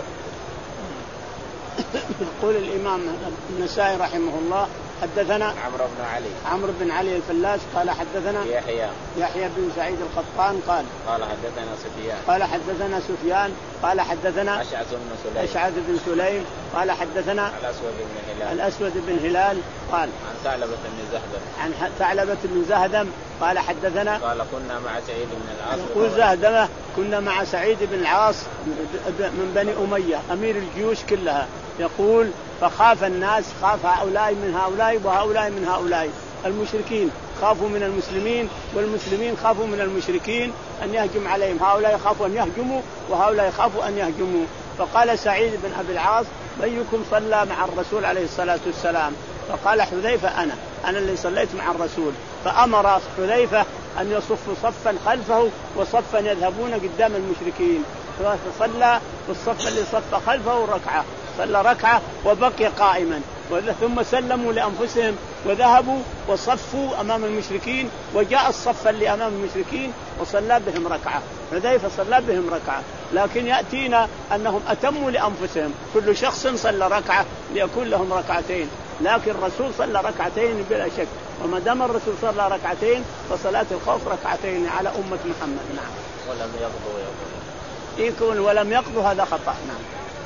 يقول الإمام النسائي رحمه الله حدثنا عمرو بن علي عمرو بن علي الفلاس قال حدثنا يحيى يحيى بن سعيد القطان قال قال حدثنا سفيان قال حدثنا سفيان قال حدثنا أشعث بن سليم أشعث بن سليم قال حدثنا الأسود بن هلال الأسود بن هلال قال عن ثعلبة بن زهدم عن ثعلبة بن زهدم قال حدثنا قال كنا مع سعيد بن العاص يقول زهدمة كنا مع سعيد بن العاص من بني أمية أمير الجيوش كلها. يقول فخاف الناس، خاف هؤلاء من هؤلاء وهؤلاء من هؤلاء، المشركين خافوا من المسلمين والمسلمين خافوا من المشركين أن يهجم عليهم، هؤلاء يخافوا أن يهجموا وهؤلاء يخافوا أن يهجموا. فقال سعيد بن أبي العاص أيكم صلى مع الرسول عليه الصلاة والسلام؟ فقال حذيفة أنا أنا اللي صليت مع الرسول. فأمر حذيفة أن يصفوا صفا خلفه وصفا يذهبون قدام المشركين، فصلى والصف اللي صف خلفه ركعة، صلى ركعة وبقي قائما، ثم سلموا لأنفسهم وذهبوا وصفوا أمام المشركين، وجاء الصف اللي أمام المشركين وصلى بهم ركعة. حذيفة صلى بهم ركعة، لكن يأتينا أنهم أتموا لأنفسهم، كل شخص صلى ركعة ليكون لهم ركعتين، لكن الرسول صلى ركعتين بلا شك، وما دام الرسول صلى ركعتين فصلاة الخوف ركعتين على أمة محمد. نعم. ولم يقضوا يكون ولم يقضوا هذا خطأ. نعم.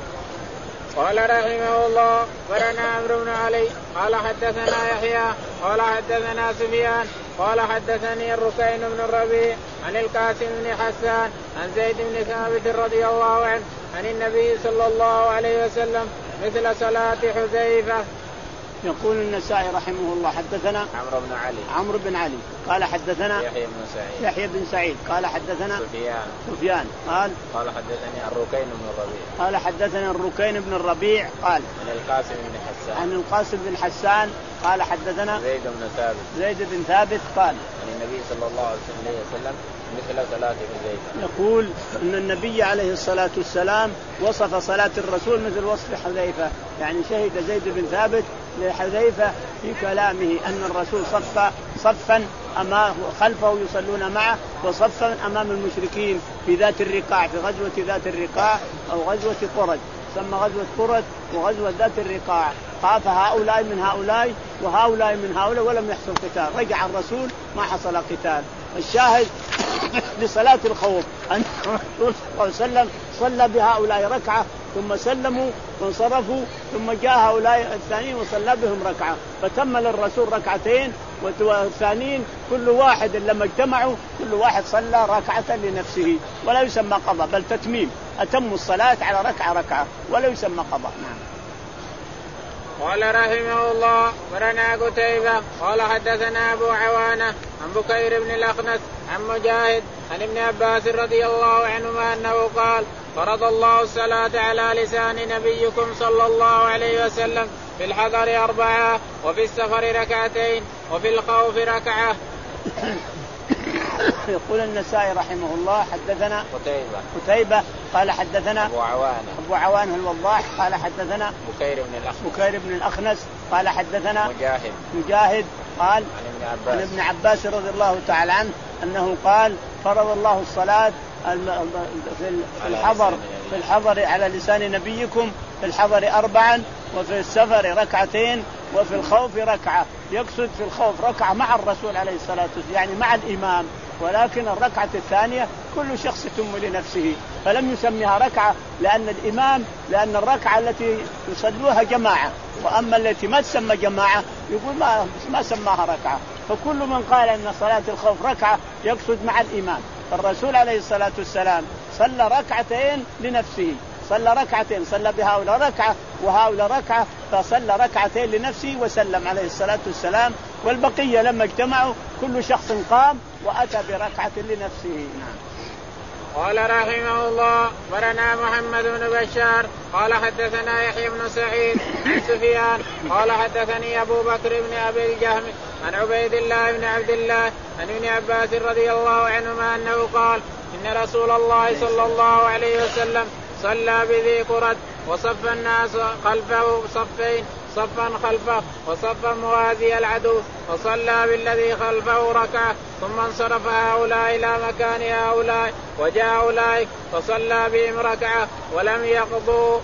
قال رحمه الله برنا عمرو بن علي قال حدثنا يحيى قال حدثنا سفيان قال حدثني الركين بن الربيع عن القاسم بن حسان عن زيد بن ثابت رضي الله عنه عن النبي صلى الله عليه وسلم مثل صلاة حذيفة. يقول النسائي رحمه الله حدثنا عمرو بن علي عمرو بن علي قال حدثنا يحيى بن سعيد يحيى بن سعيد قال حدثنا سفيان سفيان قال قال حدثني الركين بن الربيع قال حدثنا الركين بن الربيع قال عن القاسم بن حسان عن القاسم بن حسان قال حدثنا زيد بن ثابت زيد بن ثابت قال عن النبي صلى الله عليه وسلم مثل صلاة حذيفة. يقول ان النبي عليه الصلاة والسلام وصف صلاة الرسول مثل وصف حذيفة، يعني شهد زيد بن ثابت لحذيفة في كلامه أن الرسول صف صفا أمامه خلفه يصلون معه وصفا أمام المشركين في ذات الرقاع، في غزوة ذات الرقاع أو غزوة قرد، سمى غزوة قرد وغزوة ذات الرقاع. خاف هؤلاء من هؤلاء وهؤلاء من هؤلاء ولم يحصل قتال، رجع الرسول ما حصل قتال. الشاهد لصلاة الخوف أن الرسول صلى الله عليه وسلم صلى بهؤلاء ركعة ثم سلموا وانصرفوا، ثم جاء هؤلاء الثانيين وصلى بهم ركعة، فتم للرسول ركعتين، والثانيين كل واحد لما اجتمعوا كل واحد صلى ركعة لنفسه، ولا يسمى قضاء بل تتميم، أتموا الصلاة على ركعة ركعة ولا يسمى قضاء. نعم. قال رحمه الله برنا قتيبة قال حدثنا أبو عوانة عن بكير بن الأخنس عن مجاهد عن ابن عباس رضي الله عنهما أنه قال فرض الله الصلاة على لسان نبيكم صلى الله عليه وسلم في الحضر أربعة وفي السفر ركعتين وفي الخوف ركعة. يقول النسائي رحمه الله حدثنا قتيبة قتيبة قال حدثنا أبو عوانة أبو عوانة الوضاح قال حدثنا بكير بن الأخنس بكير بن الأخنس قال حدثنا مجاهد مجاهد قال عن ابن عباس عن ابن عباس رضي الله تعالى عنه أنه قال فرض الله الصلاة في الحضر في الحضر على لسان نبيكم في الحضر أربعا وفي السفر ركعتين وفي الخوف ركعة. يقصد في الخوف ركعة مع الرسول عليه الصلاة والسلام، يعني مع الإمام، ولكن الركعة الثانية كل شخص يتم لنفسه، فلم يسميها ركعة لأن الإمام لأن الركعة التي يصلوها جماعة، وأما التي ما تسمى جماعة يقول ما ما سماها ركعة. فكل من قال أن صلاة الخوف ركعة يقصد مع الإمام. الرسول عليه الصلاة والسلام صلى ركعتين لنفسه، صلى ركعتين، صلى بهؤلاء ركعة وهؤلاء ركعة، فصلى ركعتين لنفسه وسلم عليه الصلاة والسلام. والبقية لما اجتمعوا كل شخص قام وأتى بركعة لنفسه. نعم. قال رحمه الله برنا محمد بن بشار قال حدثنا يحيى بن سعيد عن سفيان قال حدثني أبو بكر بن أبي الجهم عن عبيد الله بن عبد الله عن ابن عباس رضي الله عنهما أنه قال إن رسول الله صلى الله عليه وسلم صلى بذي قرد وصف الناس خلفه صفين، صفا خلفه وصفا موازي العدو، وصلى بالذي خلفه ركعة ثم انصرف هؤلاء إلى مكان هؤلاء وجاء أولئك فصلى بهم ركعة ولم يقضوا.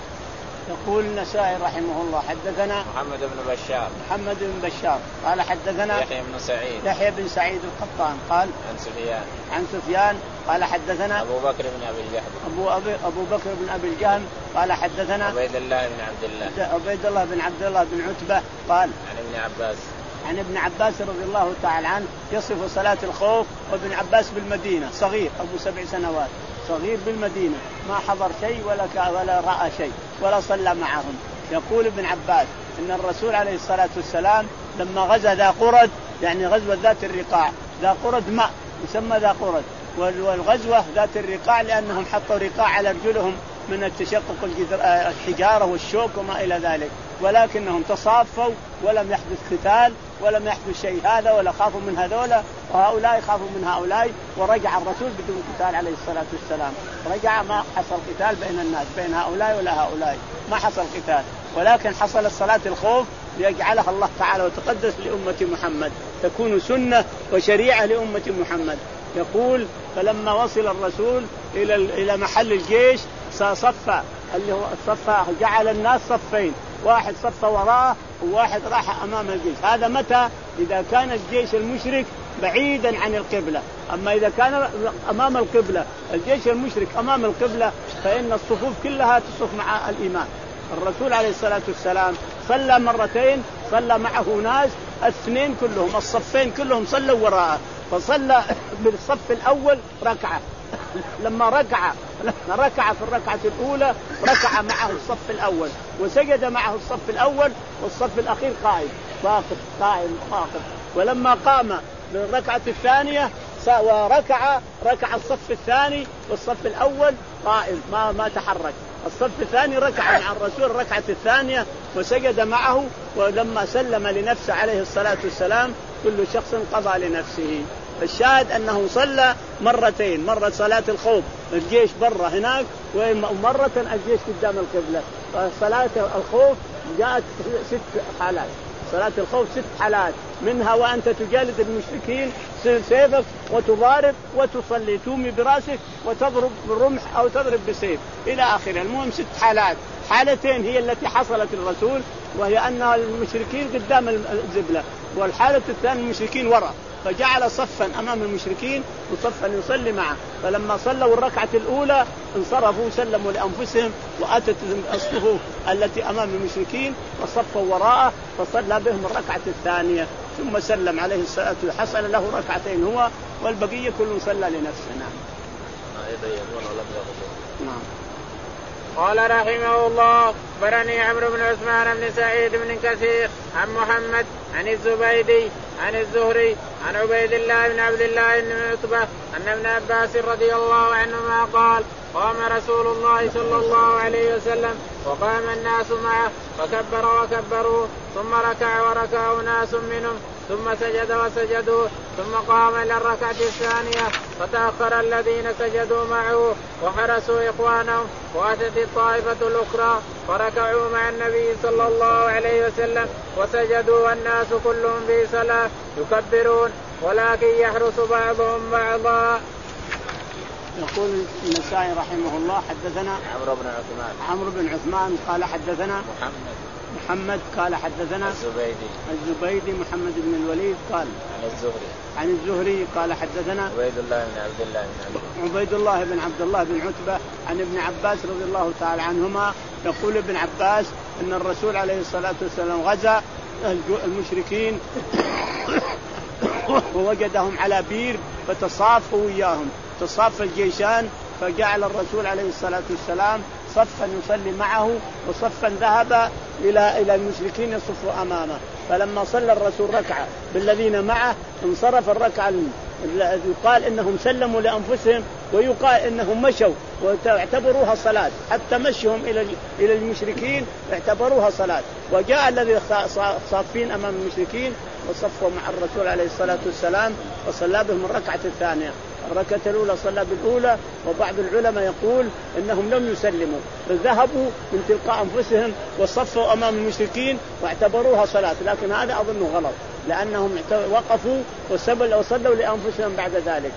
يقول النسائي رحمه الله حدثنا محمد بن بشار محمد بن بشار قال حدثنا يحيى بن سعيد يحيى بن سعيد القطان قال عن سفيان عن سفيان قال حدثنا أبو بكر بن أبي الجهم أبو أبي أبو بكر بن أبي الجهم قال حدثنا عبيد الله بن عبد الله عبيد الله بن عبد الله بن عتبة قال عن ابن عباس عن ابن عباس رضي الله تعالى عنه يصف صلاة الخوف. وابن عباس بالمدينة صغير أبو سبع سنوات صغير بالمدينة ما حضر شيء ولا ولا رأى شيء ولا صلى معهم. يقول ابن عباس إن الرسول عليه الصلاة والسلام لما غزا ذا قرد يعني غزوة ذات الرقاع، ذا قرد ماء يسمى ذا قرد، والغزوة ذات الرقاع لأنهم حطوا رقاع على رجلهم من التشقق الحجارة والشوك وما إلى ذلك، ولكنهم تصافوا ولم يحدث قتال ولم يحدث شيء هذا ولا خافوا من هذولا وهؤلاء خافوا من هؤلاء، ورجع الرسول بدون قتال عليه الصلاة والسلام. رجع ما حصل قتال بين الناس بين هؤلاء ولا هؤلاء ما حصل قتال، ولكن حصل صلاة الخوف ليجعلها الله تعالى وتقدس لأمة محمد تكون سنة وشريعة لأمة محمد. يقول فلما وصل الرسول إلى إلى محل الجيش صفى اللي هو الصفة جعل الناس صفين، واحد صف وراءه وواحد راح أمام الجيش. هذا متى؟ إذا كان الجيش المشرك بعيدا عن القبلة. أما إذا كان أمام القبلة الجيش المشرك أمام القبلة فإن الصفوف كلها تصف مع الإمام. الرسول عليه الصلاة والسلام صلى مرتين، صلى معه ناس اثنين كلهم الصفين كلهم صلوا وراءه، فصلى بالصف الأول ركعة، لما ركع لما ركع في الركعة الأولى ركع معه الصف الأول وسجد معه الصف الأول والصف الأخير قائم واقف قائم واقف، ولما قام بالركعة الثانية وركع ركع الصف الثاني والصف الأول قائم ما ما تحرك. الصف الثاني ركع مع الرسول الركعة الثانية وسجد معه، ولما سلم لنفسه عليه الصلاة والسلام كل شخص قضى لنفسه. الشاهد أنه صلى مرتين، مرة صلاة الخوف الجيش برا هناك ومرة الجيش قدام القبلة. صلاة الخوف جاءت ست حالات، صلاة الخوف ست حالات منها وأنت تجالد المشركين سيفك وتضارب وتصلي تومي براسك وتضرب بالرمح أو تضرب بسيف إلى آخره. المهم ست حالات، حالتين هي التي حصلت الرسول وهي أن المشركين قدام الزبلة، والحالة الثانية المشركين وراء، فجعل صفا أمام المشركين وصفا يصلي معه. فلما صلوا الركعة الأولى انصرفوا وسلموا لأنفسهم وأتت الصفوف التي أمام المشركين وصفوا وراءه فصلى بهم الركعة الثانية ثم سلم عليه الصلاة والسلام. حصل له ركعتين هو والبقية كل صلى لنفسه. نعم. نعم. قال رحمه الله برني عمرو بن عثمان بن سعيد بن كثير عن محمد عن الزبيدي عن الزهري عن عبيد الله بن عبد الله بن عتبة أن ابن عباس رضي الله عنهما قال قام رسول الله صلى الله عليه وسلم وقام الناس معه فكبر وكبروا ثم ركع وركعوا ناس منهم ثم سجد وسجدوا ثم قام إلى الركعة الثانية فتأخر الذين سجدوا معه وحرسوا إخوانهم وأتت الطائفة الأخرى فركعوا مع النبي صلى الله عليه وسلم وسجدوا والناس كلهم في صلاة يكبرون ولكن يحرس بعضهم بعضا. يقول النسائي رحمه الله حدثنا عمرو بن عثمان عمرو بن عثمان قال حدثنا محمد محمد قال حدثنا الزبيدي الزبيدي محمد بن الوليد قال عن الزهري عن الزهري قال حدثنا عبيد الله بن عبد الله بن عبيد الله بن عبد الله بن عتبة عن ابن عباس رضي الله تعالى عنهما يقول ابن عباس أن الرسول عليه الصلاة والسلام غزا المشركين ووجدهم على بير فتصافوا وياهم، تصاف الجيشان، فجعل الرسول عليه الصلاة والسلام صفا يصلي معه وصفا ذهب إلى إلى المشركين يصفوا أمامه. فلما صلى الرسول ركعة بالذين معه انصرف الركعة، يقال إنهم سلموا لأنفسهم ويقال إنهم مشوا واعتبروها صلاة، حتى مشيهم إلى إلى المشركين اعتبروها صلاة. وجاء الذي صافين أمام المشركين وصفوا مع الرسول عليه الصلاة والسلام وصلى بهم الركعة الثانية. الركعة الأولى صلى بالأولى، وبعض العلماء يقول إنهم لم يسلموا، ذهبوا من تلقاء أنفسهم وصفوا أمام المشركين واعتبروها صلاة، لكن هذا أظنه غلط، لأنهم وقفوا وصلوا لأنفسهم بعد ذلك،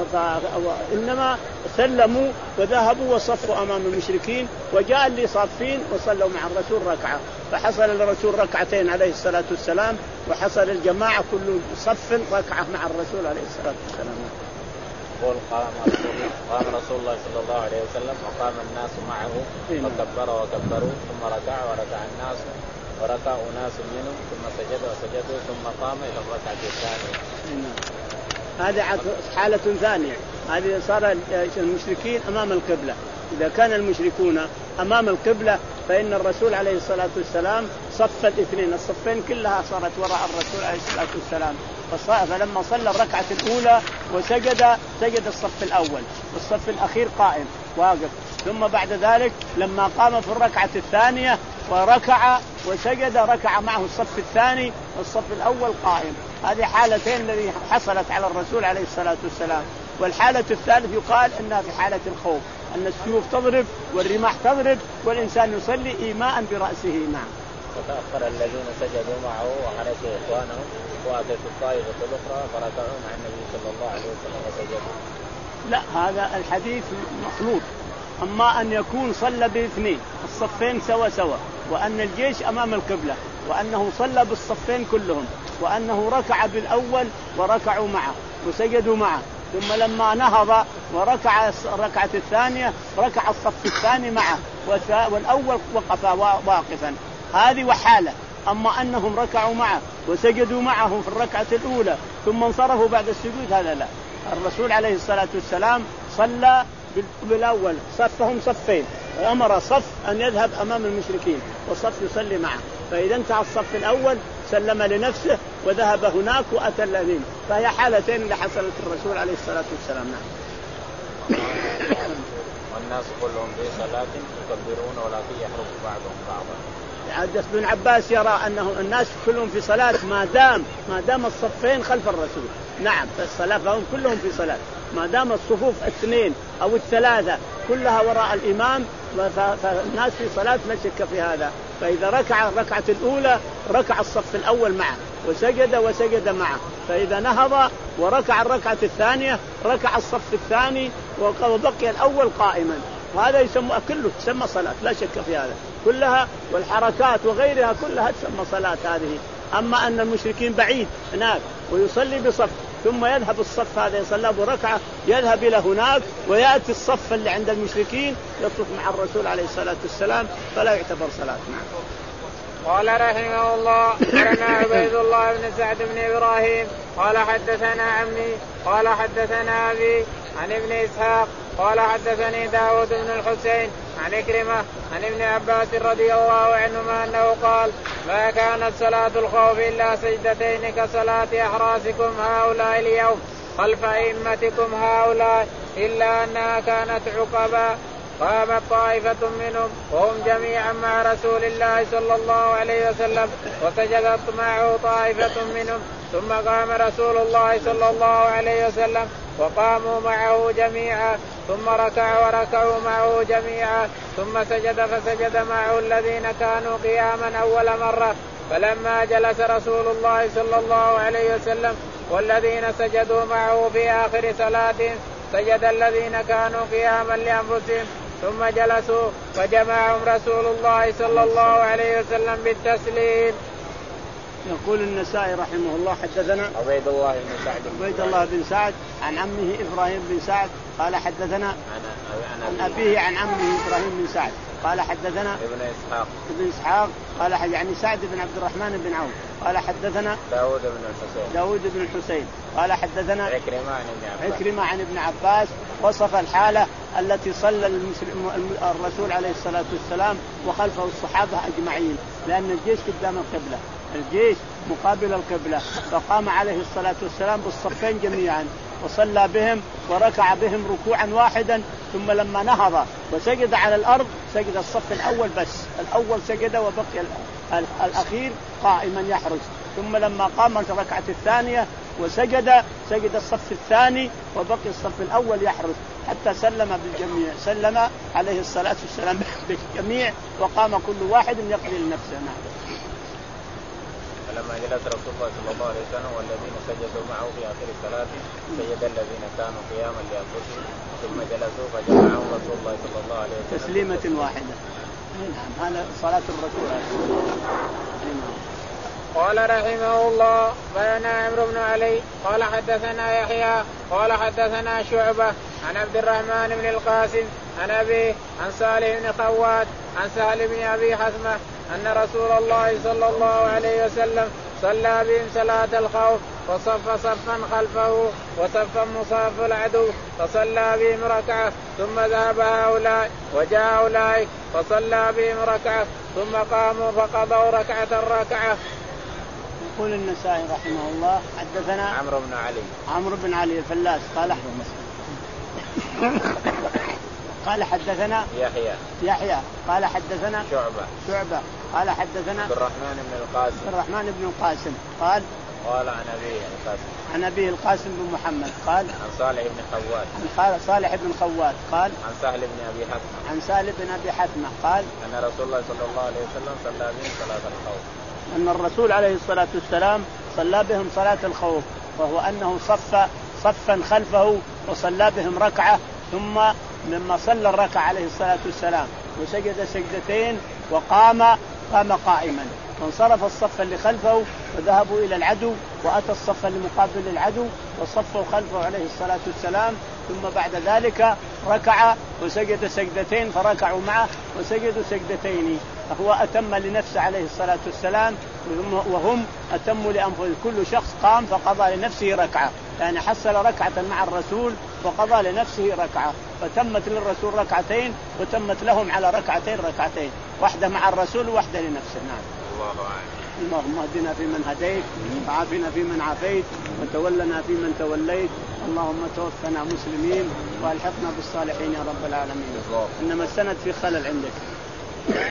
وإنما سلموا وذهبوا وصفوا أمام المشركين، وجاء اللي صافين وصلوا مع الرسول ركعة، فحصل الرسول ركعتين عليه الصلاة والسلام، وحصل الجماعة كل صف ركعة مع الرسول عليه الصلاة والسلام. قال قام رسول قام رسول الله صلى الله عليه وسلم وقام الناس معه فكبر وكبروا ثم ركع وركع الناس وركع أناس منهم ثم سجد وسجدوا ثم قام إلى الركعة الثانية. هذه حالة ثانية، هذه صار المشركين أمام القبلة. إذا كان المشركون أمام القبلة فإن الرسول عليه الصلاة والسلام صف الاثنين، الصفين كلها صارت وراء الرسول عليه الصلاة والسلام. فلما صلى الركعة الأولى وسجد سجد الصف الأول والصف الأخير قائم واقف، ثم بعد ذلك لما قام في الركعة الثانية وركع وسجد ركع معه الصف الثاني والصف الأول قائم. هذه حالتين التي حصلت على الرسول عليه الصلاة والسلام. والحالة الثالث يقال أنها في حالة الخوف، أن السيوف تضرب والرماح تضرب والإنسان يصلي إيماء برأسه. نعم. فتأخر الذين سجدوا معه وحرسوا إخوانهم وأتت الطائفة الأخرى فركعوا مع النبي صلى الله عليه وسلم وسجدوا. لا، هذا الحديث مخلوط. أما أن يكون صلى باثنين الصفين سوا سوا، وأن الجيش أمام القبلة، وأنه صلى بالصفين كلهم، وأنه ركع بالأول وركعوا معه وسجدوا معه، ثم لما نهض وركع الركعة الثانية ركع الصف الثاني معه والأول وقف واقفا، هذه وحالة. أما أنهم ركعوا معه وسجدوا معه في الركعة الأولى ثم انصرفوا بعد السجود، هذا لا. الرسول عليه الصلاة والسلام صلى بالأول صفهم صفين، وأمر صف أن يذهب أمام المشركين وصف يصلي معه، فإذا انتهى الصف الأول سلم لنفسه وذهب هناك وأتى الذين. فهي حالتين اللي حصلت الرسول عليه الصلاة والسلام. نعم. والناس كلهم في صلاة يكبرون ولكن يحرق بعضهم بعضا. حدث ابن عباس يرى أنه الناس كلهم في صلاة ما دام ما دام الصفين خلف الرسول. نعم، فالصلاة فهم كلهم في صلاة ما دام الصفوف الاثنين أو الثلاثة كلها وراء الإمام، فالناس في صلاة لا شك في هذا. فإذا ركع الركعة الأولى ركع الصف الأول معه وسجد وسجد معه، فإذا نهض وركع الركعة الثانية ركع الصف الثاني وبقي الأول قائما. وهذا يسمى كله تسمى صلاة لا شك في هذا كلها، والحركات وغيرها كلها تسمى صلاة هذه. أما أن المشركين بعيد هناك ويصلي بصف ثم يذهب الصف هذا يصلى بركعة يذهب إلى هناك ويأتي الصف اللي عند المشركين يصف مع الرسول عليه الصلاة والسلام، فلا يعتبر صلاة. نعم. قال رحمه الله لنا عبيد الله بن سعد بن إبراهيم قال حدثنا عمي قال حدثنا أبي عن ابن إسحاق قال حدثني داود بن الحسين عن إكرمة عن ابن عباس رضي الله عنهما أنه قال ما كانت صلاة الخوف إلا سجدتين كصلاة أحراسكم هؤلاء اليوم خلف أئمتكم هؤلاء إلا أنها كانت عقبا. قامت طائفة منهم وهم جميعا مع رسول الله صلى الله عليه وسلم وسجدت معه طائفة منهم ثم قام رسول الله صلى الله عليه وسلم وقاموا معه جميعا ثم ركع وركعوا معه جميعا ثم سجد فسجد معه الذين كانوا قياما أول مرة. فلما جلس رسول الله صلى الله عليه وسلم والذين سجدوا معه في آخر صلاة سجد الذين كانوا قياما لأنفسهم ثم جلسوا فجمعهم رسول الله صلى الله عليه وسلم بالتسليم. يقول النسائي رحمه الله حدثنا عبيد الله بن سعد عبيد الله بن سعد عن عمه إبراهيم بن سعد قال حدثنا عن, عن أبيه عن عمه إبراهيم بن سعد قال حدثنا ابن إسحاق ابن إسحاق قال يعني سعد بن عبد الرحمن بن عوف قال حدثنا داود بن الحسين داود بن الحسين قال حدثنا عكرمة عن ابن عباس عكرمة عن ابن عباس وصف الحالة التي صلى الرسول عليه الصلاة والسلام وخلفه الصحابة أجمعين، لأن الجيش قدام القبلة، الجيش مقابل القبلة، فقام عليه الصلاة والسلام بالصفين جميعا وصلى بهم وركع بهم ركوعا واحدا، ثم لما نهض وسجد على الأرض سجد الصف الأول بس، الأول سجد وبقي الأخير قائما يحرس، ثم لما قامت الركعة الثانية وسجد سجد الصف الثاني وبقي الصف الأول يحرس حتى سلم بالجميع، سلم عليه الصلاة والسلام بالجميع وقام كل واحد يقضي لنفسه. فلما جلس رسول الله صلى الله عليه وسلم والذين سجدوا معه في آخر الصلاة سجد الذين كانوا قياما لأنفسهم ثم جلسوا فجمعهم رسول الله صلى الله عليه وسلم تسليمة واحدة. نعم هذا صلاة الرسول. قال رحمه الله بيان عمرو بن علي قال حدثنا يحيى قال حدثنا شعبة عن عبد الرحمن بن القاسم عن أبيه عن صالح بن خوات عن سهل بن أبي حثمة أن رسول الله صلى الله عليه وسلم صلى بهم صلاة الخوف وصف صفا خلفه وصفا مصاف العدو فصلى بهم ركعة ثم ذهب هؤلاء وجاء أولئك فصلى بهم ركعة ثم قاموا فقضوا ركعة ركعة. يقول النسائي رحمه الله حدثنا عمرو بن علي عمرو بن علي الفلاس قال قال حدثنا يحيى يحيى قال حدثنا شعبة شعبة قال حدثنا عبد الرحمن بن القاسم عبد الرحمن بن القاسم قال قال عن أبيه القاسم عن أبيه القاسم بن محمد قال عن صالح بن خوات عن صالح بن خوات قال عن سهل بن أبي حثمة عن سهل بن أبي حثمة قال أن رسول الله صلى الله عليه وسلم صلى بهم صلاة الخوف أن الرسول عليه الصلاة والسلام صلى بهم صلاة الخوف، وهو أنه صف صفا خلفه وصلى بهم ركعة، ثم لما صلى الركعة عليه الصلاة والسلام وسجد سجدتين وقام قام قائما، وانصرف الصف اللي خلفه وذهبوا إلى العدو، وأتى الصف المقابل للعدو وصفوا خلفه عليه الصلاة والسلام، ثم بعد ذلك ركع وسجد سجدتين فركعوا معه وسجدوا سجدتين، فهو أتم لنفسه عليه الصلاة والسلام وهم أتموا لأنفسهم، كل شخص قام فقضى لنفسه ركعة، يعني حصل ركعة مع الرسول وقضى لنفسه ركعة، فتمت للرسول ركعتين وتمت لهم على ركعتين ركعتين، واحدة مع الرسول وواحدة لنفسه. نعم. الله أعلم. اللهم اهدنا فيمن هديت وعافنا فيمن عافيت وتولنا فيمن توليت، اللهم توفنا مسلمين والحقنا بالصالحين يا رب العالمين. انما السند في خلل عندك.